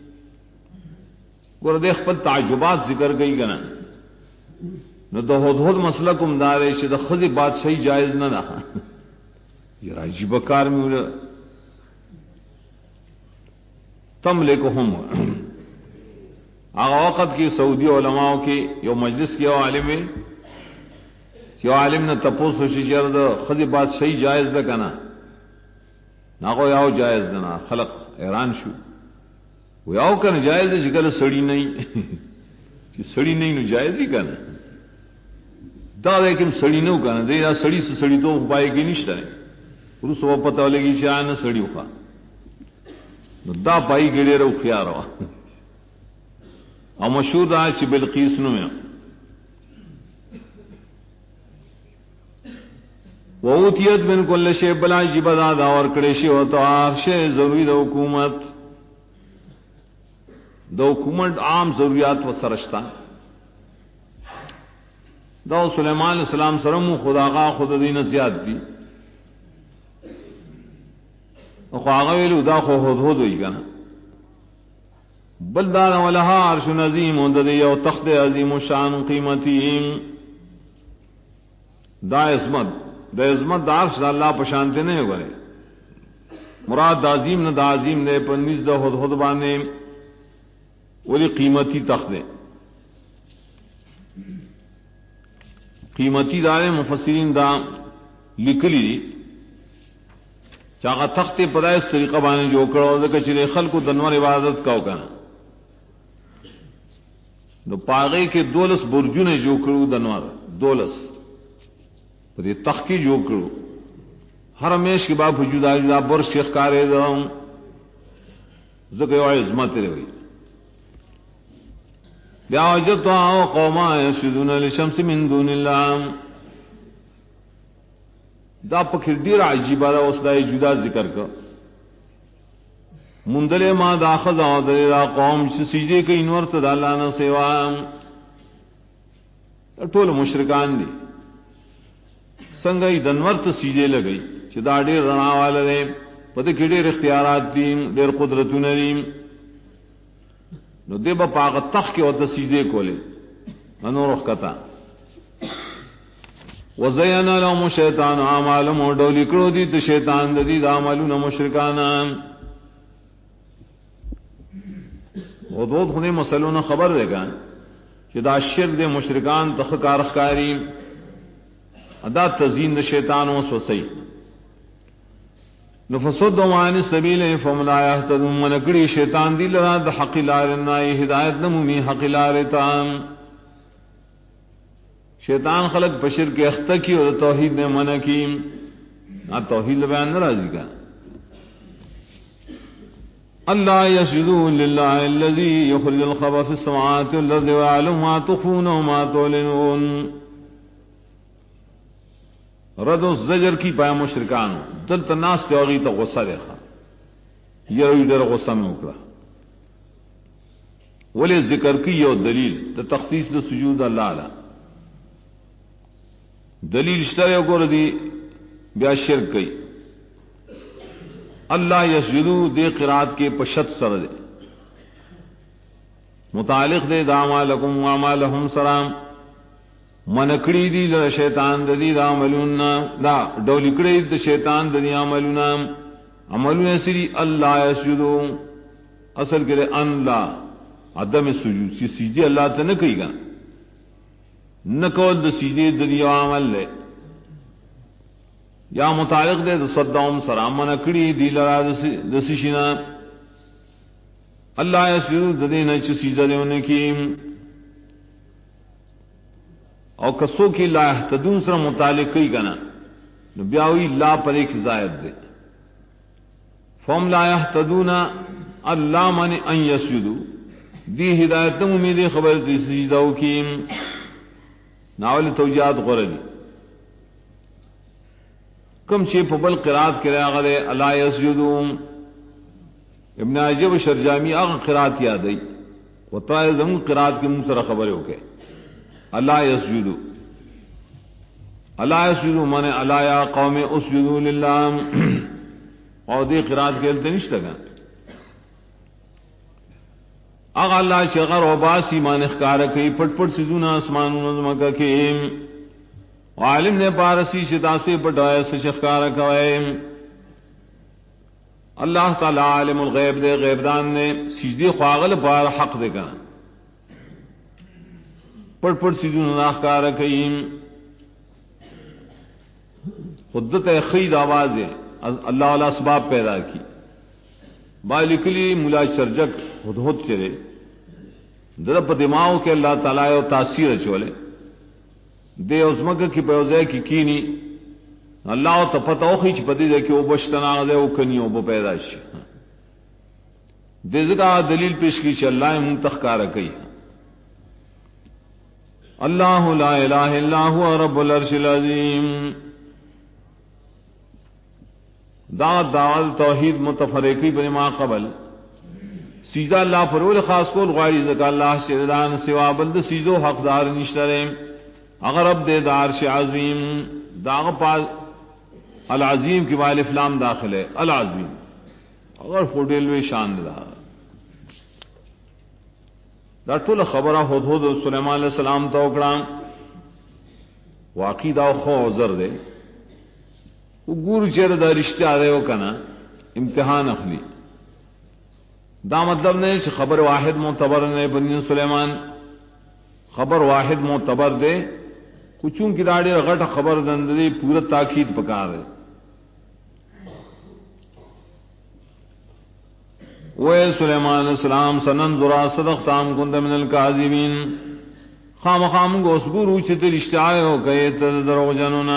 ور دیکھ پر تعجبات ذکر گئی گنا نو دو ہد مسلکم دارے شد خذ بادشاہی جائز نہ رہا یہ عجیب کار میں تملکهم آغا وقت کی سعودی علماء کی یو مجلس کی یو عالم نے تپوس وشی چرد خزی بادشاہی جائز دا کنا ناغو یاو جائز دنا خلق ایران شو وہ یاو کنا جائز دا شکل سڑی نہیں کہ سڑی نہیں نو جائز ہی کنا دا دیکھم سڑی نو کنا دے یا سڑی سے سڑی تو پائے گی نشتا ہے روس وہ پتہ لگی چاہے نہ سڑی اخوا دا پائی گڑے رو خیار ہوا اور مشہور رہا چی بلقیس نو میں وَأُوتِيَتْ مِن كُلِّ شَيْءٍ بلا جی بدا داور کڑے شی ہو تو ہر شے ضروری دا حکومت دا حکومت عام ضروریات و سرشتہ دا سلیمان علیہ السلام سرم خدا غا خود دین زیاد دی خواغا ویلو دا خو حد ہوئی کنا بلدان ولها عرش عظیم اندد یو تخت عظیم و شان قیمتیم دا عظمت دا عرش دا اللہ پشانتے نہیں ہوگا مراد دا عظیم نہ دا عظیم دے پر نیز دا حد بانے ولی قیمتی تخت دے قیمتی دارے مفسرین دا لکلی دی چاہا تخت پدا اس طریقہ بانے جو کرو دکا چلے خلق دنور عبادت کا ہوگا نو پاگے کے دولس برجو نے جو کرو دنور دولس پر یہ تختی جو کرو ہر ہمیش کے باپ جدا جدا برش شیخ کارے دوں ذکر عظمت رہی یا وجدت قوما یسجدون للشمس من دون اللہ دا پکر دیر عجیبہ دا اس دا جدا ذکر کر مندلے ما داخذ آدھر دا قوم سجدے کے انور تا دا اللہ نا سیوام طول مشرکان دی سنگئی دنور تا سجدے لگئی چی دا دیر رنا والا دے پتہ کی دیر اختیارات دیم دیر قدرتون دیم نو دے با پاق تخ کے وقت سجدے کولے انو رخ کتا وزین لهم الشیطان اعمالهم ودولی کړو دي ته شیطان د دې عملونه مشرکان ودود خو مسلونه خبر دیګا چې دا شرک د مشرکان تخکار خکاری ادا تزیین د شیطان وسوسه نفسدوا عن السبيل فهم لا يهتدون منکړي شیطان دی لرا د حق لار نه هدایت نمومي حق لار ته شیطان خلق بشر کے اخته کی اور توحید نے منع کی نہ توحید بیان ناراضی کا اللہ یسجدوا للہ الذی یخرج الخبء فی السماوات والارض ويعلم ما تخفون وما تعلنون رد و زجر کی پایا مشرکان دل تناس تیوغی تا غصہ دیکھا یہ ڈر غصہ میں اکڑا ولی ذکر کی یو دلیل تا تخصیص دا سجود اللہ علیہ دلیل اشترے کو ردی بیا شرک گئی اللہ یسجدو دے قرات کے پشت سر دے متعلق دے دامالکم وامالہم سلام منکڑی دی دا شیطان دی دا عملون دا ڈولکڑی دی شیطان دی عملون عملون سری اللہ یسجدو اصل کرے ان لا عدم سجود سجدی اللہ تا نکی گا نکول دا سجدی دی عمل لے یا متعلق دے دا صدام سرام منکڑی دی لرا دا سشنا اللہ یسجدو دی نیچ سجدہ دے انہیں کی اور کسو کی لا احتدون سر متعلق کئی کنا بیاوی لا پر ایک زائد دے فهم لا احتدون اللہ من ان یسجدو دی ہدایت امید خبر دی سجدو کی ناول توجیات غردی کم چی پبل قرات کرے آغا اللہ یسجدو ابن عجب شرجامی آغا قرات یادئی و طائر زمون قرات کی منصر خبر ہو کے اللہ یسجدو اللہ یسجدو مانے اللہ یا قوم اسجدو للہ اور دی قرآن کے لئے نشتا گا اگا اللہ شغر و باسی مان اخکار کئی پٹ پٹ سیزونا اسمانون ازمکا کیم وعالم نے پارسی شتاسی پٹائے سے شخکار کوئے اللہ تعالی عالم الغیب دے غیبدان نے سجدی خواغل پار حق دے کنا پٹ پٹ سیدون ناخکار کئیم خدت خید آواز ہے اللہ علیہ اسباب پیدا کی بالکلی ملا چرجک ہد چرے درب دماغ کے اللہ تعالیٰ و تاثیر چولے دے عظمک کی پیوزے کی کینی اللہ تپت اوخی چپتی دے کہ وہ بشتناغ دے وہ کنی وہ پیدائش دے ذکا دلیل پیش کی چھ اللہ منتخکار کئی اللہ لا الہ الا هو رب العرش العظیم دعوت توحید متفرقی بن ما قبل سیدہ اللہ پرول خاص کو غیر ذکا اللہ شردان سوا بلد سیدو حقدار نشترے اگر رب دے دارش عظیم داغ پاس العظیم کی والف لام داخل ہے العظیم اگر فوڈیلوی شان دار دا ټول خبره هود سلیمان علیہ السلام ته وکړه واقعي دا خو عذر دی وګورو چې دا رښتیا دی وکنه امتحان اخلي دا مطلب نه چې خبر واحد معتبر نه بنی سلیمان خبر واحد معتبر دی کچون کی داڑی غټ خبر دندې پورا تاکید پکار دی وے سلیمان علیہ السلام سننظر صدقتام کنت من الکاذبین خام خام گوسگور اوچت رشتہ ہو گئے دروغ جنونا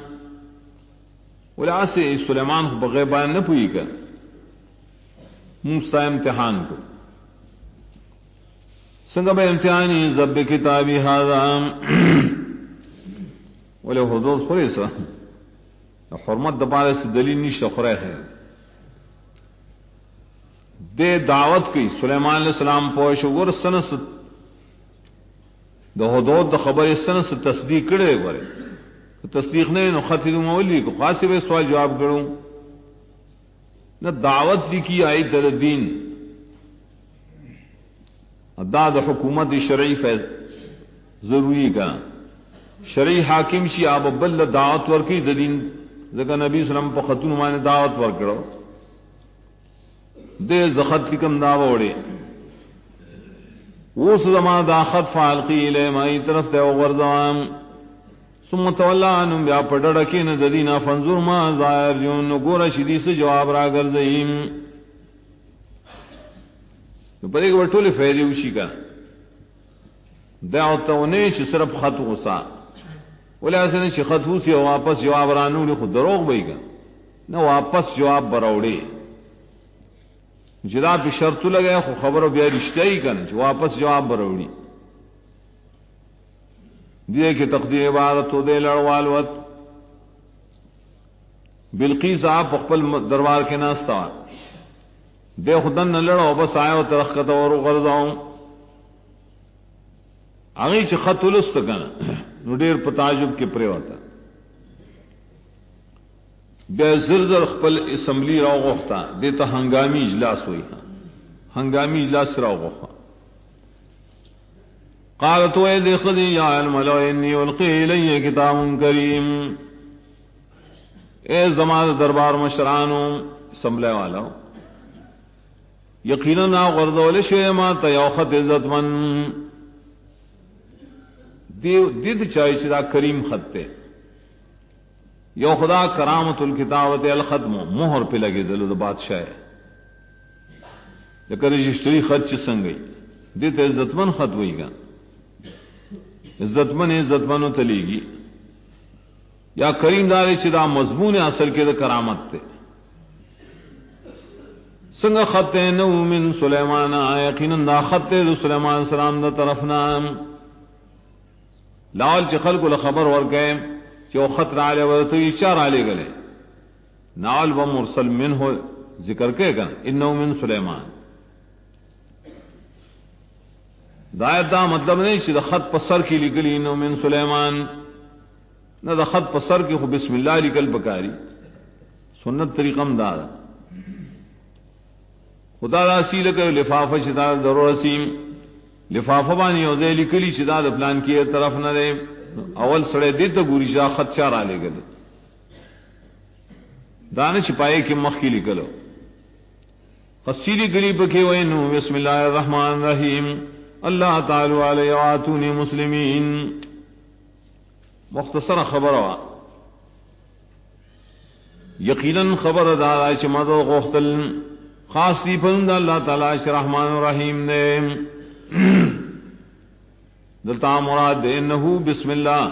ولا سے سلیمان کو بغیبان نہ پوئی کر موسیٰ امتحان کو سنگا بے امتحانی زب کتابی هذا ولے حدود خریصا حرمت دبارے سے دلیل نیشت خرے ہے دے دعوت کی سلیمان علیہ السلام پوش ور سنس د حدود د خبر سنس تصدیق کرے گورے تصدیق نے نو خط مولی کو قاسب سوال جواب کروں نہ دعوت دی کی آئی در دین ادا د حکومت شرعی فیض ضروری کا شرعی حاکم شي اب بل دعوت ورکی د دین ځکه نبی صلی الله علیه وسلم په خطون باندې دعوت ورکړو دې زخط کم دا وړي وس زما دا خط فالقی الی ما طرف ته وغرزام ثم تولى عنهم بیا پډړه کې نه د دینه فنظر ما ظاهر جون ګور شدي څه جواب را ګرځیم نو په دې ورټولې فائدې وشي کا دا او ته نه چې صرف خط غوسا ولا اسنه چې خط وسی او واپس جواب رانو خو دروغ وایګا نو واپس جواب براوړي جدا په شرط لګیا خو خبرو بیا رښتیا کنه چې واپس جواب براوړي دې کې تقدیر عبارت دے لړوال وت بلقیس آپ خپل دربار کې ناستا دے خدن نه لړو بس آیو ترخت اور غرضاو هغه چې خط ولست کنه نو ډیر په تعجب کې پرې وتا بیا زرزر خپل اسمبلی راو غوښتا دته هنګامي اجلاس وای هنګامي اجلاس راو غوښتا قالت وإذ خذي يا علم لو إني ألقي إلي كتاب كريم اے زمان دربار مشرانو سملے والا یقینا غرضول شی ما تیوخت عزت من دید چاہیے چدا کریم خط تے یو خدا کرامت الکتابت الختم مہر پہ لگے دل بادشاہ لیکن رجسٹری خط چسنگئی دیت عزت من خط ہوئی گا عزت من تلی گی یا کریم دار چدا مضمون اصل کے دا کرامت تے سنگ خط نو من سلیمان یقینا دا خط دا سلیمان سلام دا طرفنا لال چ خلق الخبر ور گئے جو خط علی و تو چار علی گلے نال و مرسل من ہو ذکر کے گن انه من سلیمان دا مطلب نہیں کہ خط پسر کی لکلی انه من سلیمان نہ دا خط پسر کی خو بسم اللہ لکل بکاری سنت طریقم دا خدا راسی لکل لفافہ شدا ضرورسیم لفافہ بانی او ذیلی کلی شدا دا پلان کی طرف نہ دے اول سڑے دیتا گوری شاہ خط چار آلے گلے دانا چھپائے کی مخ کی لکلو خصیلی گلی پکے وینو بسم اللہ الرحمن الرحیم اللہ تعالی علیہ وآتونی مسلمین مختصر خبر ہوا یقیناً خبر دارا چھ مدو غختل خاص دی پرند اللہ تعالی چھ رحمان الرحیم نے دلتا مراد انہو بسم اللہ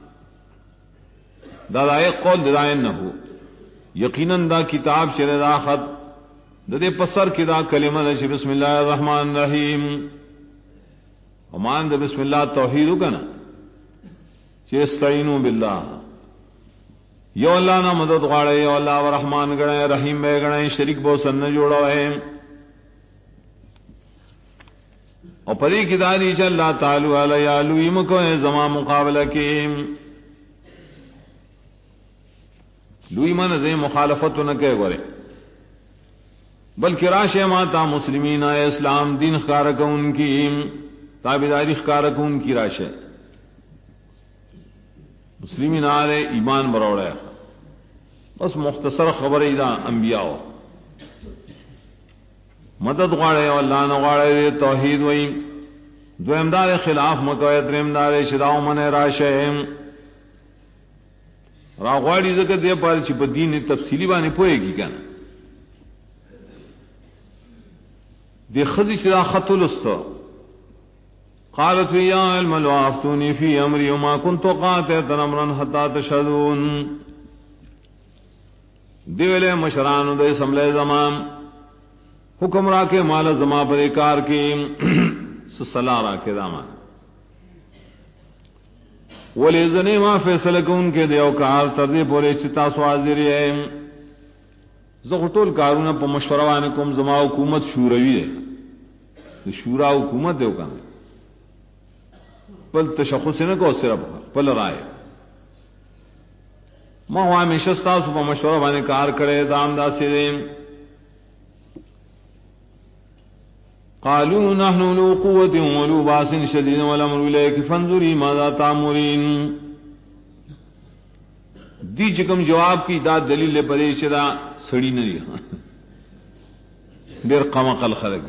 دادائے قول دادائے انہو یقیناً دا کتاب چرے دا خط دے پسر کی دا کلمہ دا چھ بسم اللہ الرحمن الرحیم امان دا بسم اللہ توحیدو کنا چھ استعینو باللہ یو اللہ نا مدد غاڑے یو اللہ و رحمان گڑے رحیم بے گڑے شریک بو سن جوڑا ہے اور پری کی داری چ اللہ تعالی علیہ علویم کو زما مقابلہ کی لوی من دے مخالفت نہ کہ گورے بلکہ راشے ماتا مسلمین اسلام دین خارک ان کی تابعداری خارک ان کی راشے مسلمین آرے ایمان بروڑے بس مختصر خبر اذا انبیاء مدد غاڑے اور اللہ نہ غاڑے توحید وئی دو امدار خلاف مکوے درمدار شداو من راشے راغواڑی ذکر دے پر چھ بدین تفصیلی بانے پوئے گی کنا دے خدی شدا خط لستو قالت یا علم لو افتونی فی امری وما كنت قاطعتا امرا حتى تشهدون دیولے مشرانو دے سملے زمان حکم را کے مال زما پر کار کی صلاح را کے دامان ولی زنی ما فیصلہ کن کے دیو کار تردی پورے چتا سوازری ہے زغطول کارونا پا مشوروانکم زما حکومت شوروی ہے شورا حکومت دیو کن پل تشخص نکو صرف پل رائے ما ہوا ہمیشہ ستاسو پا مشوروانی کار کرے دام دا سیدیں قالوا نحن لو قوة ولو باس شديد والأمر إليك فانظري ماذا تأمرين دی چکم جواب کی دا دلیل پرې چې دا سړی نه دی ډېر قمقل خلک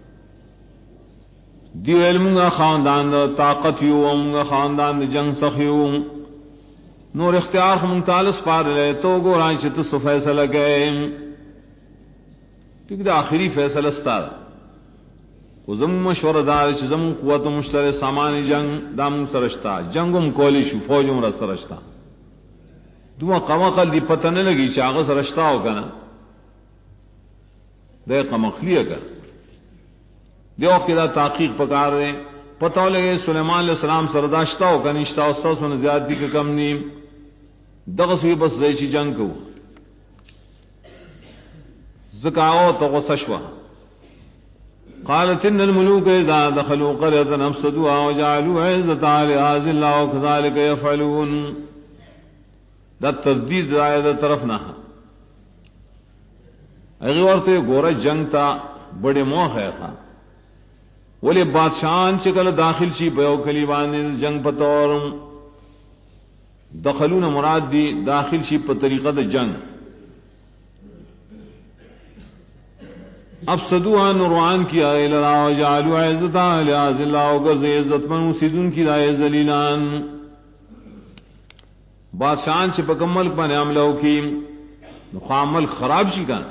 دی علمغه خاندان طاقت یو موږ خاندان د جنگ سخیو نور اختیار هم تعالی سپارلې تو ګورای چې تاسو فیصله کړئ ٹھیک دا آخری فیصلہ ستاره او زم مشوره دار چې زم قوت مشترک سامان جنگ دام سرشتہ جنگم کولی شو فوجم را سرشتہ دوه قمقل دی پته نه لګي چې هغه سرشتہ او کنه دې قمقلیه کا دیو کدا تحقیق پکار رہے پتہ لگے سلیمان علیہ السلام سرداشتہ او کنيشتہ او سو نه زیادتی کا کم نیم دغه سوی بس ځای جنگ کو زکاو تو غسشوا قالت ان الملوك اذا دخلوا قريه افسدوها وجعلوا عزة اهلها ذلة وكذلك يفعلون دا تردید رائے طرف نہ اگے ورته ګوره جنگ تا بڑے موخ ہے خان ولی بادشاہان چکل داخل شي په یو کلی باندې جنگ پتور دخلون مراد دی داخل شي په طریقه د جنگ افسدوا نوروان کیا الى وجعلوا عزت اهل ذلہ وغز عزت من سیدون کی رائے ذلیلان بادشاہان چې په کمل باندې عمل وکي نو عمل خراب شي کنه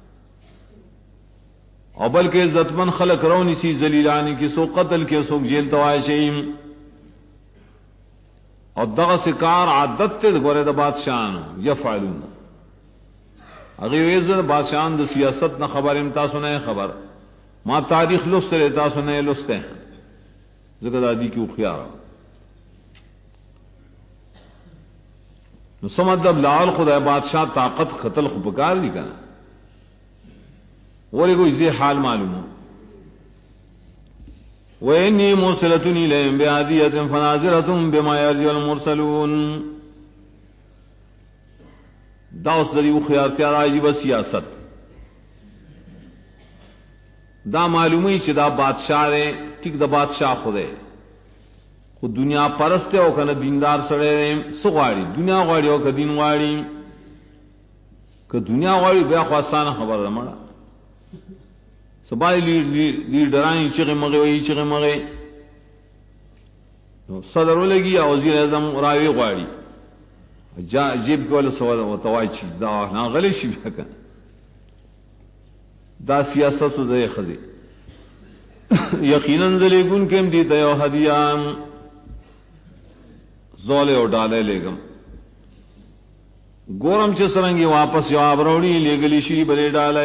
او بلکہ عزت من خلق رونی سی ذلیلانی کی سو قتل کے سو جیل توائے شیم اور دغه سکار عادت تے گورے دا بادشاہان یفعلون اگر عزت بادشاہان دا سیاست نہ خبر امتا سنے خبر ما تاریخ لست رہتا سنے لستے ہیں ذکر دادی کی اخیار نو سمدب لال خدا بادشاہ طاقت قتل خبکار نہیں کنا ولی کوئی زی حال معلوم ہو وَإِنِّي مُرْسِلَةٌ إِلَيْهِمْ بِهَدِيَّةٍ فَنَاظِرَةٌ بِمَا يَرْجِعُ الْمُرْسَلُونَ دا اس دریو خیارتیا راجی با سیاست دا معلومی چی دا بادشاہ رے ٹھیک دا بادشاہ خودے خود دنیا پرستے ہو کنا دیندار سڑے رے سو غاڑی دنیا غاڑی ہو که دین غاڑی که دنیا غاڑی بیا خواستانا خبر دمڑا سبای لیڈرانی چغے مغے وہی چغے مغے صدر لگی یا وزیر اعظم راوی غواړي جیب کې ول سوال او توای چی دا نه غلی شي بیا دا سیاست زې خزي یقینا ذلیګون کېم دي ته یو هدیان زول او ډاله لګم ګورم چې سرنګي واپس جواب وروړي لګلی شي بلې ډاله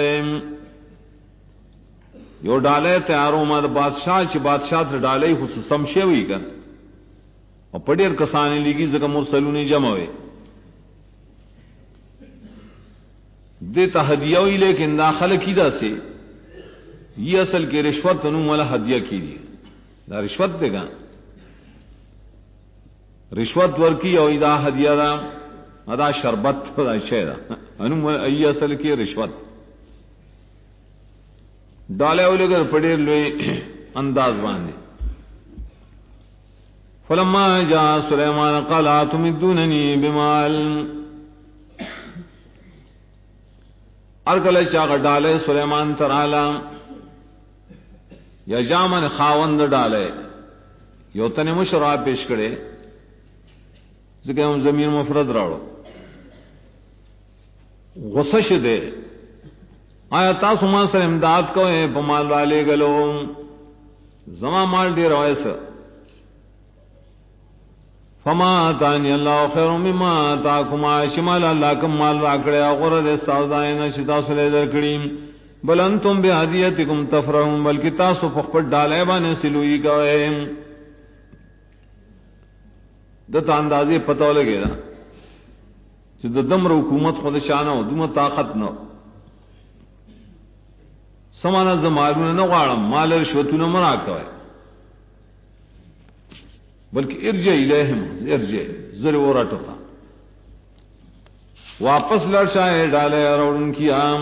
یو ډاله تیارو ما د بادشاہ چې بادشاہ ته ډاله خصوصم شوی کن او پډیر کسانې لګي زکه مرسلونه جمع وي د تهدیه وی لیکن داخله کیدا سے یہ اصل کې رشوت نو ولا هدیه کیږي دا رشوت دیګا رشوت ورکی او دا هدیه دا ادا شربت دا شی دا انو ای اصل کې رشوت ڈالے اولگر پڑے لوی انداز باندھے فلما جاء سلیمان قال اتمدوننی بمال ارکل چاغ ڈالے سلیمان ترالا یا جامن خاوند ڈالے یو تن مشرا پیش کرے ذکر ہم زمین مفرد راڑو غصش دے آیا تاسو ما سره امداد کوئ په مال والے غلو زما مال ډیر وایس فما تانی الله خیر مما تاکم شمال الله کوم مال راکړی او غره د سوداینه شتا سره درکړی بل انتم بهدیتکم تفرحون بلکې تاسو په خپل ډالای باندې سلوئی کوئ د تا اندازې پتو لګی دا چې د دمر حکومت خود شانه او دومره طاقت نه سمانا زمالونه نه غواړم مال رشوتونه مرا کوي بلکې ارجع الیهم ارجع زر ورټه واپس لړشاه ډاله اورون کیام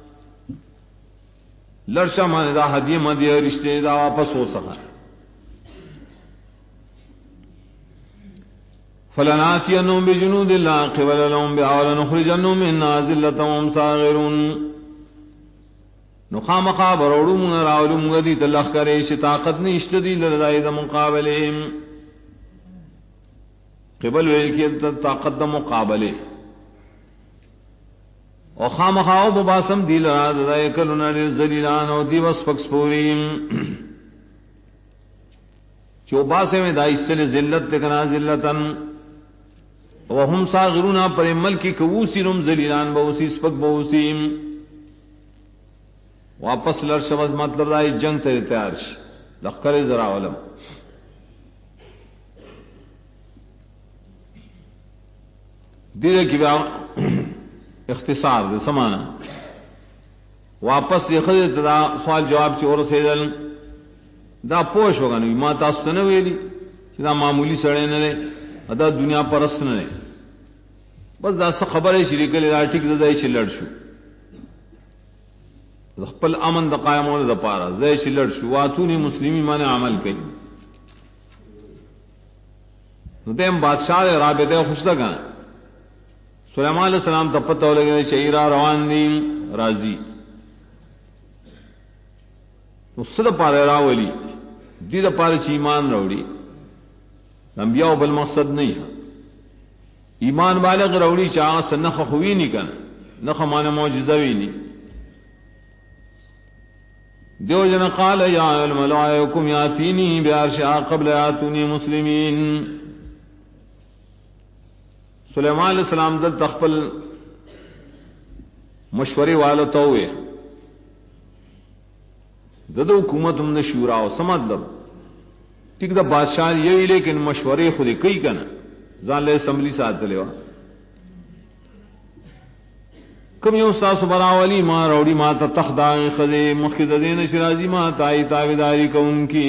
لړشاه باندې دا هدیه مدیه رشته دا واپس ہو سکا فلناتینہم بجنود لا قبل لهم بها ولنخرجنہم منها ذلة وهم صاغرون نخامخا بروڑو من راولو مگدی تلخ کرے چھ طاقت نشت دی لردائی دا مقابلے قبل ویل کی طاقت دا مقابلے او خامخاو بباسم دی لردائی کلنا للزلیلان او دی وصفکس پوریم چو باسے میں دا اسل ذلت تکنا ذلتن وهم صاغرون پر ملکی کووسی رم ذلیلان بوسی سپک بوسیم واپس لرشمز مطلب دائی جنگ تے تیار ش لخکر ذرا علم دیدے کی بیا اختصار دے سمانا واپس یہ خدر دا سوال جواب چی اور سیدل دا پوش ہوگا نوی ما تاسو نوی دی چی دا معمولی سڑے نلے دا دنیا پرست نلے بس دا سا خبر ہے شریک لے دا ٹک دا دائی چی لڑ شو خپل امن د قائمولو د پاره زې چې لړ شو واتونی مسلمی باندې عمل کوي نو دیم بادشاہ رابطه خوشته کان سلیمان علیہ السلام ته پته ولګی چې ایرا روان دي راضی نو صد پاره راولي دې د پاره چې ایمان راوړي انبیاء بل مقصد نه ایمان بالغ راوړي چې هغه سنخ خوې نه کنه نخ معنی معجزه وی نه دیو جن قال یا الملائکم یاتینی بعرشها قبل یاتونی مسلمین سلیمان علیہ السلام دل تخپل مشورے والا تو ہوئے ددو حکومت ہم نے شورا ہو سمجھ لو ٹھیک دا بادشاہ یہی لیکن مشورے خود کئی کنا زان لے اسمبلی ساتھ لے کم یو ساسو براولی ما روڑی ما تا تخداغ خدے مخید دین شرازی ما تائی تاویداری کون کی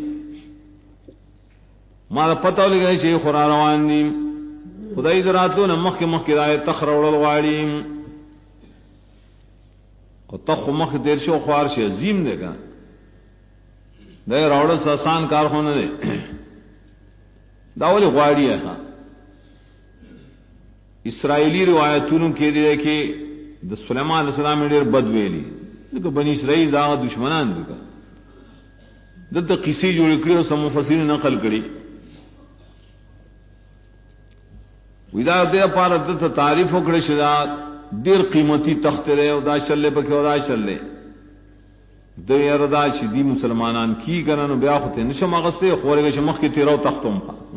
ما دا پتاو لگئی چھے خورا روان دیم خدای دراتو نا مخی دائی تخ روڑ الغاڑی و تخ مخ دیر شو خوار شے عظیم دے گا دائی روڑ ساسان کار خونا دے داولی غاڑی ہے اسرائیلی روایتونوں کے دے کہ د سلیمان علیہ السلام ډیر بد ویلی دغه بنی اسرائیل دا دشمنان دي دته قصې جوړ کړي او سم مفسرین نقل کړي ودا د پاره د تعریف وکړي چې دا ډیر قیمتي تخت لري او دا چلې پکې او دا چلې د یردا چې دی مسلمانان کی کنه بیا خو ته نشم غسته خورګه چې مخ کې تیرو تختوم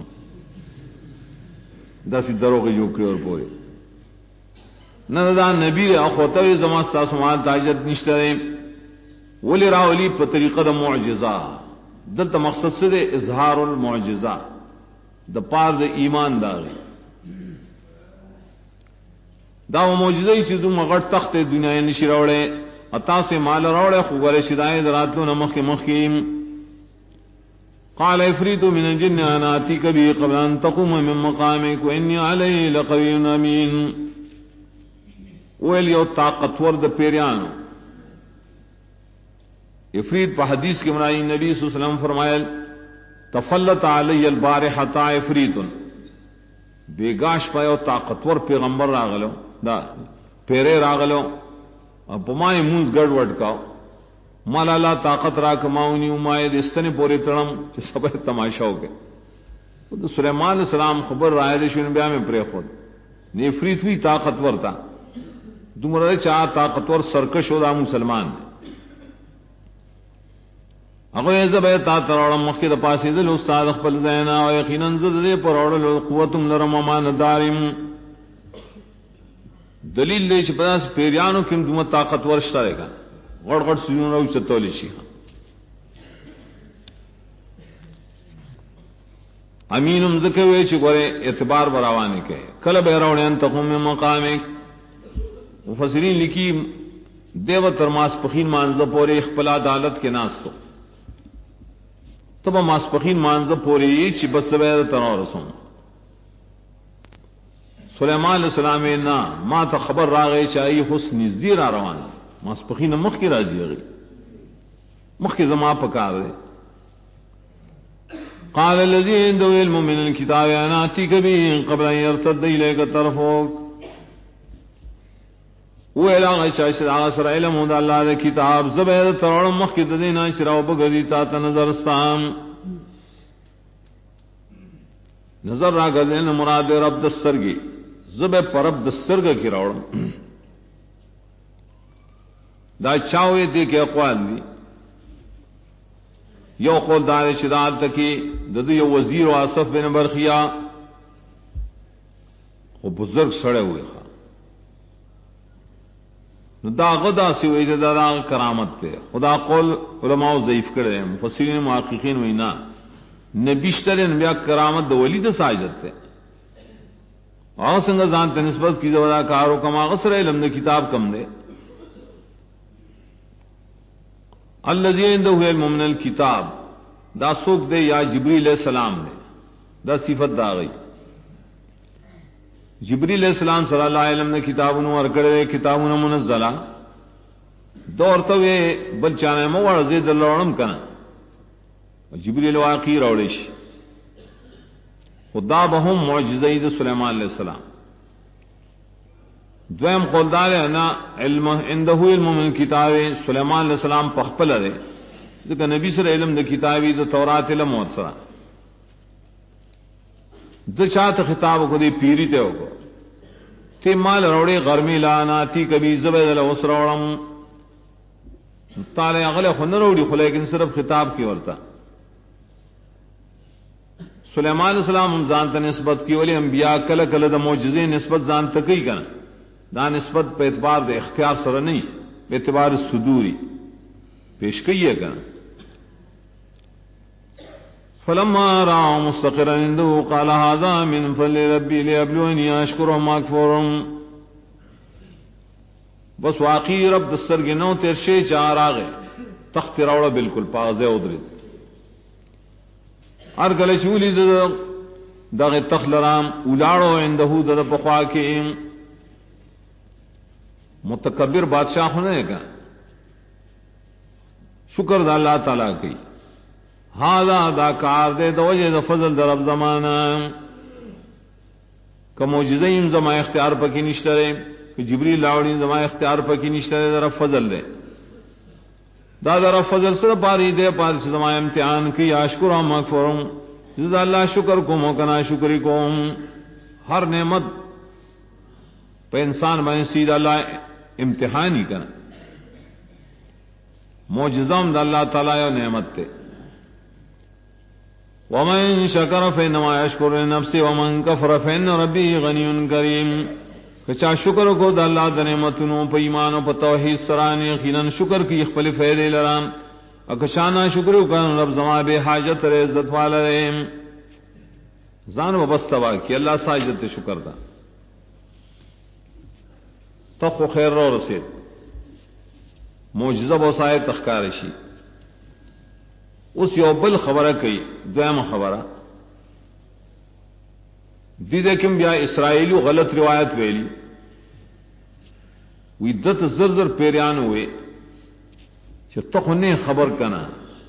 دا سي دروغه جوړ کړي اور پوره نہ دا نبی اخوتوی زمان ستاسو مال تاجت نشترے ولی راولی پا طریقہ دا معجزہ دلتا مقصد سے دے اظہار المعجزہ دا پار دا ایمان داغی دا و معجزہ ہی چیزوں مغر تخت دنیا نشی روڑے اتا سے مال روڑے خوگر شدائے دراتلو نمخ مخیم قال افریت من الجن انا آتیک بھی قبل ان تقوم من مقامک وانی علی لقوی امین ویل یو طاقتور د پیریانو افریت پہ حدیث کے منائی نبی صلی اللہ علیہ وسلم فرمائل تفلت علی البارحۃ افریت بیگاش پہ یو طاقتور پیغمبر راغلو دا پیرے راغلو اب مائے منز گڑ وڈ کا مالا اللہ طاقت را کماؤنی امائد استنے پوری تڑم چھ سبر تماشا ہو گئے سلیمان علیہ السلام خبر رائے دشون بیا میں پرے خود نے افریت ہوئی طاقتور تھا دمرا چاہ طاقتور سرکش ہو دا مسلمان اگو زب تا تروڑ مخی دا پاسی دل استاد خپل زینا و یقینا زد دے پروڑ قوتم لرم امان دارم دلیل لے چھ پداس پیریانو کم دم طاقتور شتا گا غڑ غڑ سجون رو چتولی شی امینم ذکوے چھ گورے اعتبار براوانے کے کل بیروڑے انتقوم من مقامک مفسرین لکھی دیو تر ماسپخین مانزہ پورے اخپلا عدالت کے ناس تو تب ماسپخین مانزہ پورے چی بس بید تنو رسوں سلیمان علیہ السلام نا ما تا خبر راغے چاہیے حسن نزدی را روان ماسپخین مخ کی راضی گئی مخ کی زما پکار دے قال الذي عنده علم من الكتاب انا اتيك به قبل ان يرتد اليك طرفك ویلا غشا شرع سر علم د الله د کتاب زبر ترون مخکد دینا شراو بغدی تا نظر استام نظر را غزن مراد رب دسترگی زب پرب دسترگ کی راوڑ دا چاوے دے کے اقوال دی یو قول دار شدار تکی ددو یو وزیر آصف بن برخیا وہ بزرگ سڑے ہوئے خواہ دا غدا سی وی دا کرامت تے خدا قول علماء ضعیف کرے مفسرین محققین وینا نبیشتر انبیاء کرامت دو ولی دا ساجد تے اور سنگا زانتے نسبت کی زودا کارو کما غسر علم دا کتاب کم دے الذی عنده علم من الکتاب دا سوک دے یا جبریل علیہ السلام دے دا صفت دا گئی جبریل علیہ السلام صلی اللہ علیہ وسلم نے کتابوں ورکڑے کتابوں منزلہ دورتا ہوئے بل چانے موڑ زید اللہ علم کنا جبریل واقعی روڑش خدا بہم معجزید سلیمان علیہ السلام دویم قولدار ہے نا علم عنده علم من کتاب سلیمان علیہ السلام پخپل دے ذکر نبی صلی علم دے کتابی دے تورات علم ورسرا دو چاہت خطاب کو دی پیری تے ہوگا تے مال روڑے غرمی لانا تی کبھی زبید لوس روڑم تالے اغلے خن روڑی خو لیکن صرف خطاب کی ورتا سلیمان علیہ السلام زانتا نسبت کی ولی انبیاء کل کل دا معجزے نسبت زانتا کی کنا دا نسبت پہ اعتبار دے اختیار سر نہیں پہ اعتبار صدوری پیش کئی ہے کنا فلما رأى مستقرا عنده قال هذا من فضل ربي ليبلوني أشكر أم أكفر بس واقعی رب دستر کے نو تیرشے چار آگے تخت روڑا بالکل پاغزے ادرد ہر گلے شولی دغ تخت لرام الاڑو اندہو دد پخوا کے متکبر بادشاہ ہونے کا شکر دا اللہ تعالیٰ کی ہاذا دا کار دے دو وجہ دا فضل در اب زمانہ کہ معجزہیم زما اختیار پکی نشترے کہ جبریل لاؤڑی زما اختیار پکی نشترے در اب فضل دے دا در اب فضل سر پاری دے پاری سے زما امتحان کی اشکر و مغفرم جزا اللہ شکر کو موکنا شکری کو ہر نعمت پہ انسان بہن سید اللہ امتحانی کرنا معجزام دا اللہ تعالیٰ یا نعمت تے ومن شکر فینما یشکر لنفسه ومن کفر فین ربی غنی کریم کچا شکر کو دا اللہ دا نعمتنو پا ایمان و پا توحید سرانی یقیناً شکر کی اخفل فیدے لرام اکشانا شکر کن رب زمان بے حاجت رے عزت والا رے زان و بستوا کی اللہ ساجت شکر دا تخو خیر رو رسید معجزہ بوسائے تخکارشی اس یو بل خبرہ کئی دویم خبرہ دی دیکھم بیا اسرائیلی غلط روایت ویلی وی دت زرزر پیریان ہوئے چھ تخنے خبر کنا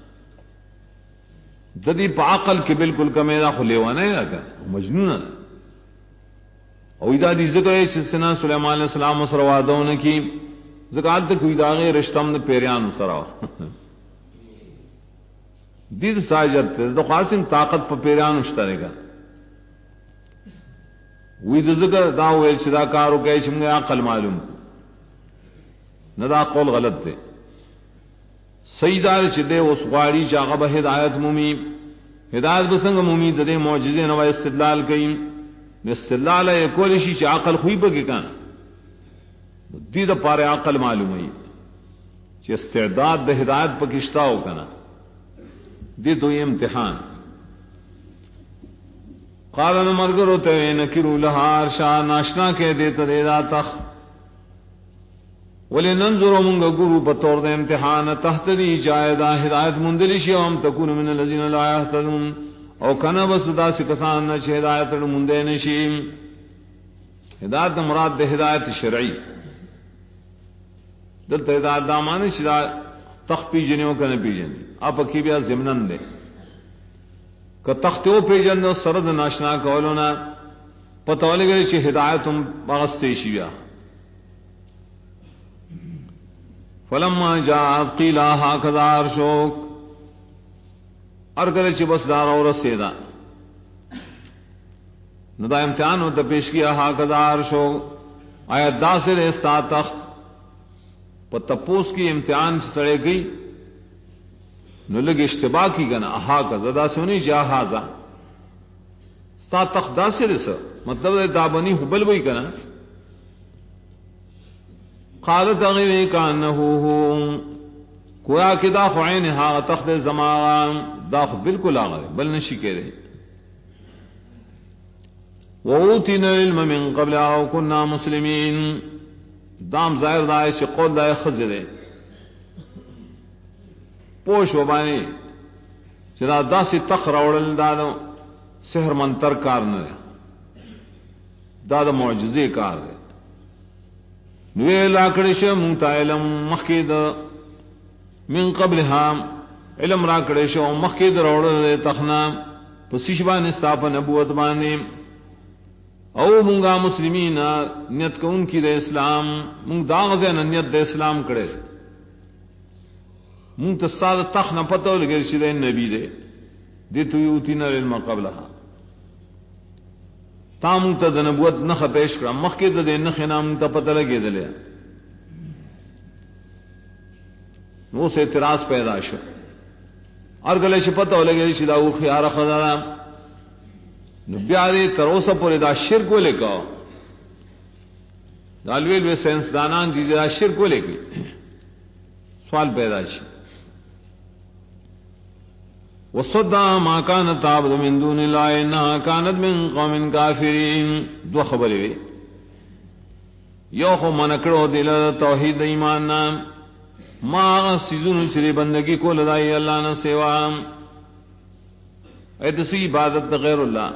ددی پا عقل کے بالکل کمیدہ خلیوانا ہے لکا مجنون ہے او ادا دی ذکر ہے سنا سلیمان علیہ السلام سروادون کی ذکر تک ادا غیر رشتم نے پیریان سروا دید ساجت تو قاسم طاقت پا پیریان اشترے گا وی د ذکر دا ویل چې دا کارو کوي چې موږ عقل معلوم نه دا قول غلط دی سیدار چې دی اوس غواړي چې هغه به هدایت مومي هدایت به څنګه مومي د دې معجزې نو استدلال کوي استدلال یې کول شي چې عقل خوې به کې کان دې د پاره عقل معلومي چې استعداد د هدایت پکښتاو کنه دې دوی امتحان قال مرگر ہوتے ہوئے نکرو لہار شاہ ناشنا کے دیتا دے دا تخ ولی ننظرو منگا گرو پتور دے امتحان تحت دی جائدہ ہدایت مندلشی وم تکون من اللذین لا یحتدون او کنا بس دا سکسان نچ ہدایت مندے نشیم ہدایت مراد دے ہدایت شرعی دلتا ہدایت دامانی شدا تخ پی جنیوں کا نپی جنی آپ اکی بیا زمنن دے کہ تختو پیجن سرد ناشنا کولونا پتہ لگے چې ہدایت باغستے شیا فلما جاءت قیل هكذا عرشک ارگل چې بس دار اور رسیدا نو دا امتحان ہوتا پیش کیا هكذا عرشک آیا داسر استا تخت پا تپوس کی امتحان سے سڑے گئی نو لگ اشتباہ کی گنا هكذا دا سونی جا هذا ستا تخت داسر اس مطلب دابنی حبل بئی کنا قالت اغیوی کانہو کویا کہ دا خوعین ہا تخت زمان دا خو بالکل آگا بل نشی کہہ رہے وَأُوتِينَا الْعِلْمَ مِن قَبْلِ أَوْ كُنَّا مُسْلِمِينَ دام ظاہر دائے چھ قول دائے خزرے پوش وبانی چرا دا سی تخ روڑل دا سحر منتر کار نرے دا معجزے کار ہے نوے لاکڑش مونتا علم مخید من قبلها علم راکڑش مخید روڑل تخنا پسیشبان استاپا نبوت بانے او مونگا مسلمین نیت کو ان کی دے اسلام مونگ داغزین نیت دے اسلام کڑے مونگ تستاد تخ نہ پتہ لگے شدے نبی دے دے تو یوتینا العلم قبلها تا مونگ تا نبوت نخ پیش کرا مخی دے نخ نام تا پتہ لگے دلے وہ سے اعتراض پیدا شو ارگلے چھ پتہ لگے شدا او خیار خدا نبیارے تروسا پورے دا شرک کو لے کا دالویل وے سینس دانان دی دا شرک کو لے گئی سوال پیدا چھ وصدا ما كانت تعبد من دون الله انها كانت من قوم كافرين دو خبریں وی یو خو منکڑو دل توحید ایمان نام ما سیزن چری بندگی کو لدائی اللہ نہ سوا ایتسی عبادت غیر اللہ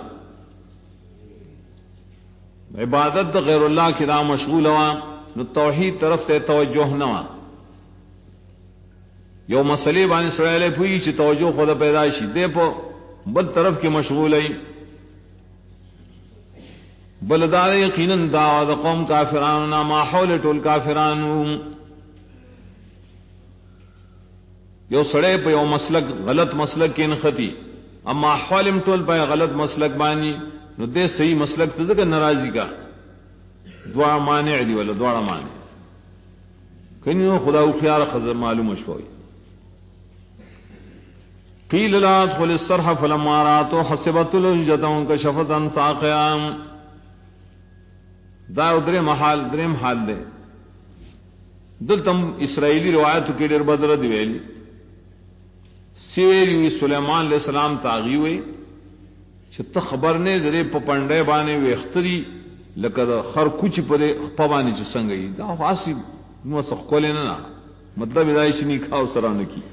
عبادت غیر اللہ کی راہ مشغول ہوا نو توحید طرف تے توجہ نہ ہوا یو مسئلے بانی سرائلے پوئی چی توجہ خود پیدائشی دے پو بل طرف کی مشغول ہے بلدار یقیناً دا قوم کافران نا ماحول ٹول کافران یو سڑے پہ یو مسلک غلط مسلک کی انخطی اما حوالم ٹول پہ غلط مسلک بانی نو دے صحیح مسلک تذکر ناراضی کا دعا مانع دی والا دعا مانع کنیو خدا او خیار خزر معلوم شوئی قیل لا ادخل الصرح فلما راتو حسبت الجتون کشفت عن ساقیام دا درم حال دے دلتم اسرائیلی روایت کی ڈر بدر دیویلی سیویلی سلیمان علیہ السلام تاغیوے چھتا خبر نے درے پپنڈے بانے وے اختری لکہ خر کچھ پدے پبانی چھ سنگئی دا فاسی موسخ کولے نا مطلب ادائش نہیں کھاو سرانو کی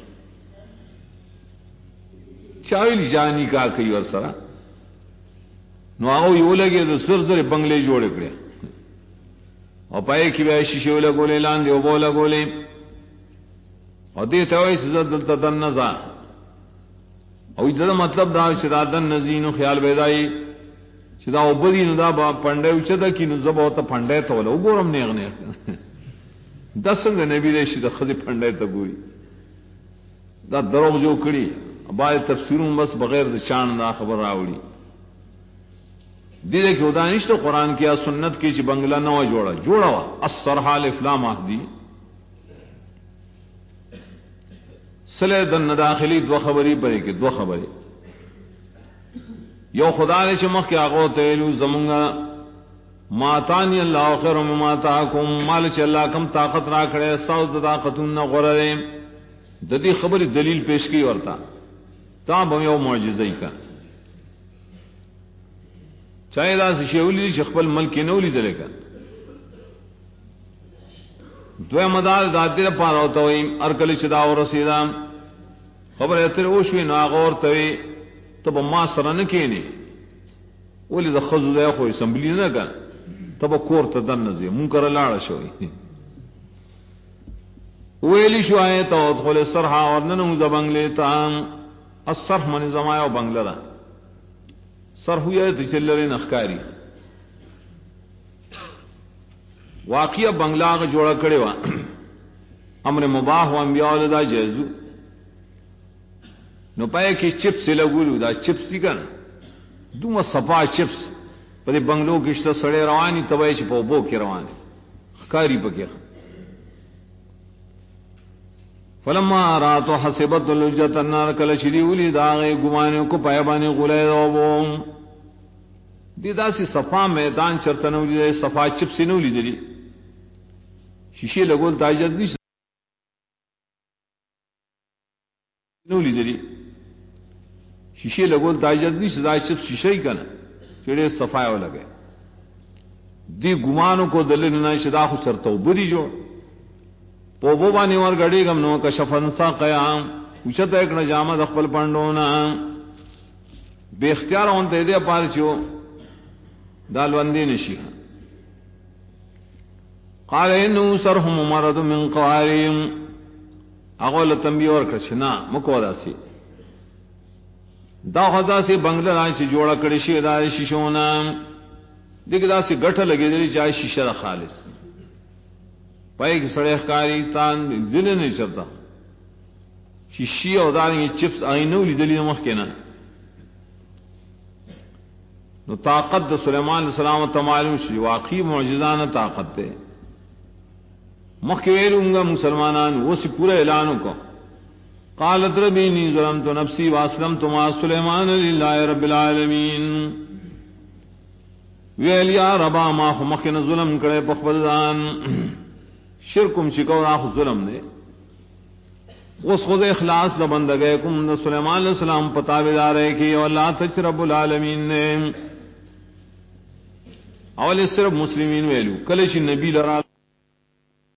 چاویلی جانی کا کئی ور سرا نو آو یو لگے دو سر سر بنگلے جوڑے کرے اور پائے کی بے شیشے لگولے لاندے او بو لگولے اور دیتا ہوئی سزد دلتا دن نزا او ادھا مطلب دا چدا دن نزینو خیال بیدائی چدا او بدی ندا با پنڈے اچھتا کی نزب ہوتا پنڈے تولا او گورم نیغ نیغ دسنگ نبی دیشی دا خزی پنڈے تا گوری دا دروغ جو کری بعد تفسیروں بس بغیر دا چاند دا خبر راوڑی دیدے کہ ادا نشتا قرآن کیا سنت کی چی بنگلہ نو جوڑا وا الصرحہ الافلام آہدی سلے دن داخلی دو خبری پرے کہ دو خبری یو خدا نے چمخ کے آغو تیلو زمنگا ما تانی اللہ خیر مما تاکم مال چ اللہ کم طاقت را کھڑے ساو طاقتون نہ غرے ددی خبر دلیل پیش کی ورتا تا بم یو معجزہ کا چاہے دا شیولی شخبل ملک نولی دلے کا دو مدار دادر پار ہوتا ہوئی ارکل چدا اور رسیدہ خبر اتر اوشوی ناغور توی تب ما سرن کینی ولی دا خزو دا خوی سنبلی نہ کن تب کور تا دن نزی منکر لار شوی ویلی شو آئے تا ادخل الصرحا اور ننو زبنگ لیتا الصرح من زمایا و بنگلہ دا سر ہوئے تو چلے نخکاری واقعہ بنگلہ کا جوڑا کڑے وا امر مباح و انبیاء دا جیزو نو پائے کہ چپس سے لگولو دا چپس دی کنا دوما صفا چپس پر بنگلو کشتا سڑے روانی تبای چی پا بو کی روانی خکاری پکی فلما راتو حسبت اللجت النار کل شریولی داغے گمانے کو پایبانی غلے دوبو دی دا سی صفا میدان چرتنولی دے صفا چپسی نولی دلی شیشے لگول تاجت نہیں نولی دلی شیشے لگول تاجت نہیں سدا چپ شیشے ہی کنا چڑے صفائے لگے دی گمانوں کو دل نہ شدا خو سرتو بری جو پوبو بانی ور گڑی گم نو کشفن سا قیام اچھتا ایک نہ جامع دخل پنڈونا بے اختیار ہون تے دے پار چو دالوندی نشی قال انه سرهم مرض من قواریم اغول تنبیہ اور کچنا مکودا سی دا خدا سے بنگلہ رائے چی جوڑا کڑی شی دا شیشونا دیکھ دا سی گٹھا لگے دلی چاہے شیشہ دا خالص پائے کی سڑے اخکاری تان دل نہیں چلتا شیشی اور دارنگی چپس آئینو لی دلی نمخ کے نا نو طاقت دا سلیمان علیہ السلام تمالو شی واقعی معجزان طاقت دے مخیلوں گا مسلمانان وہ سی پورا اعلانوں کو قالت ربینی ظلمت نفسی واسلمت مع سلیمان للہ رب العالمین ویلیا ربا ما مخن ظلم کرے پخبردان شرکم شکو راخ ظلم نے اس خود اخلاص دا بندگے کم دا سلیمان علیہ السلام پتاوی دارے کی واللہ تچ رب العالمین نے اولی صرف مسلمین ویلو کلش نبی لرا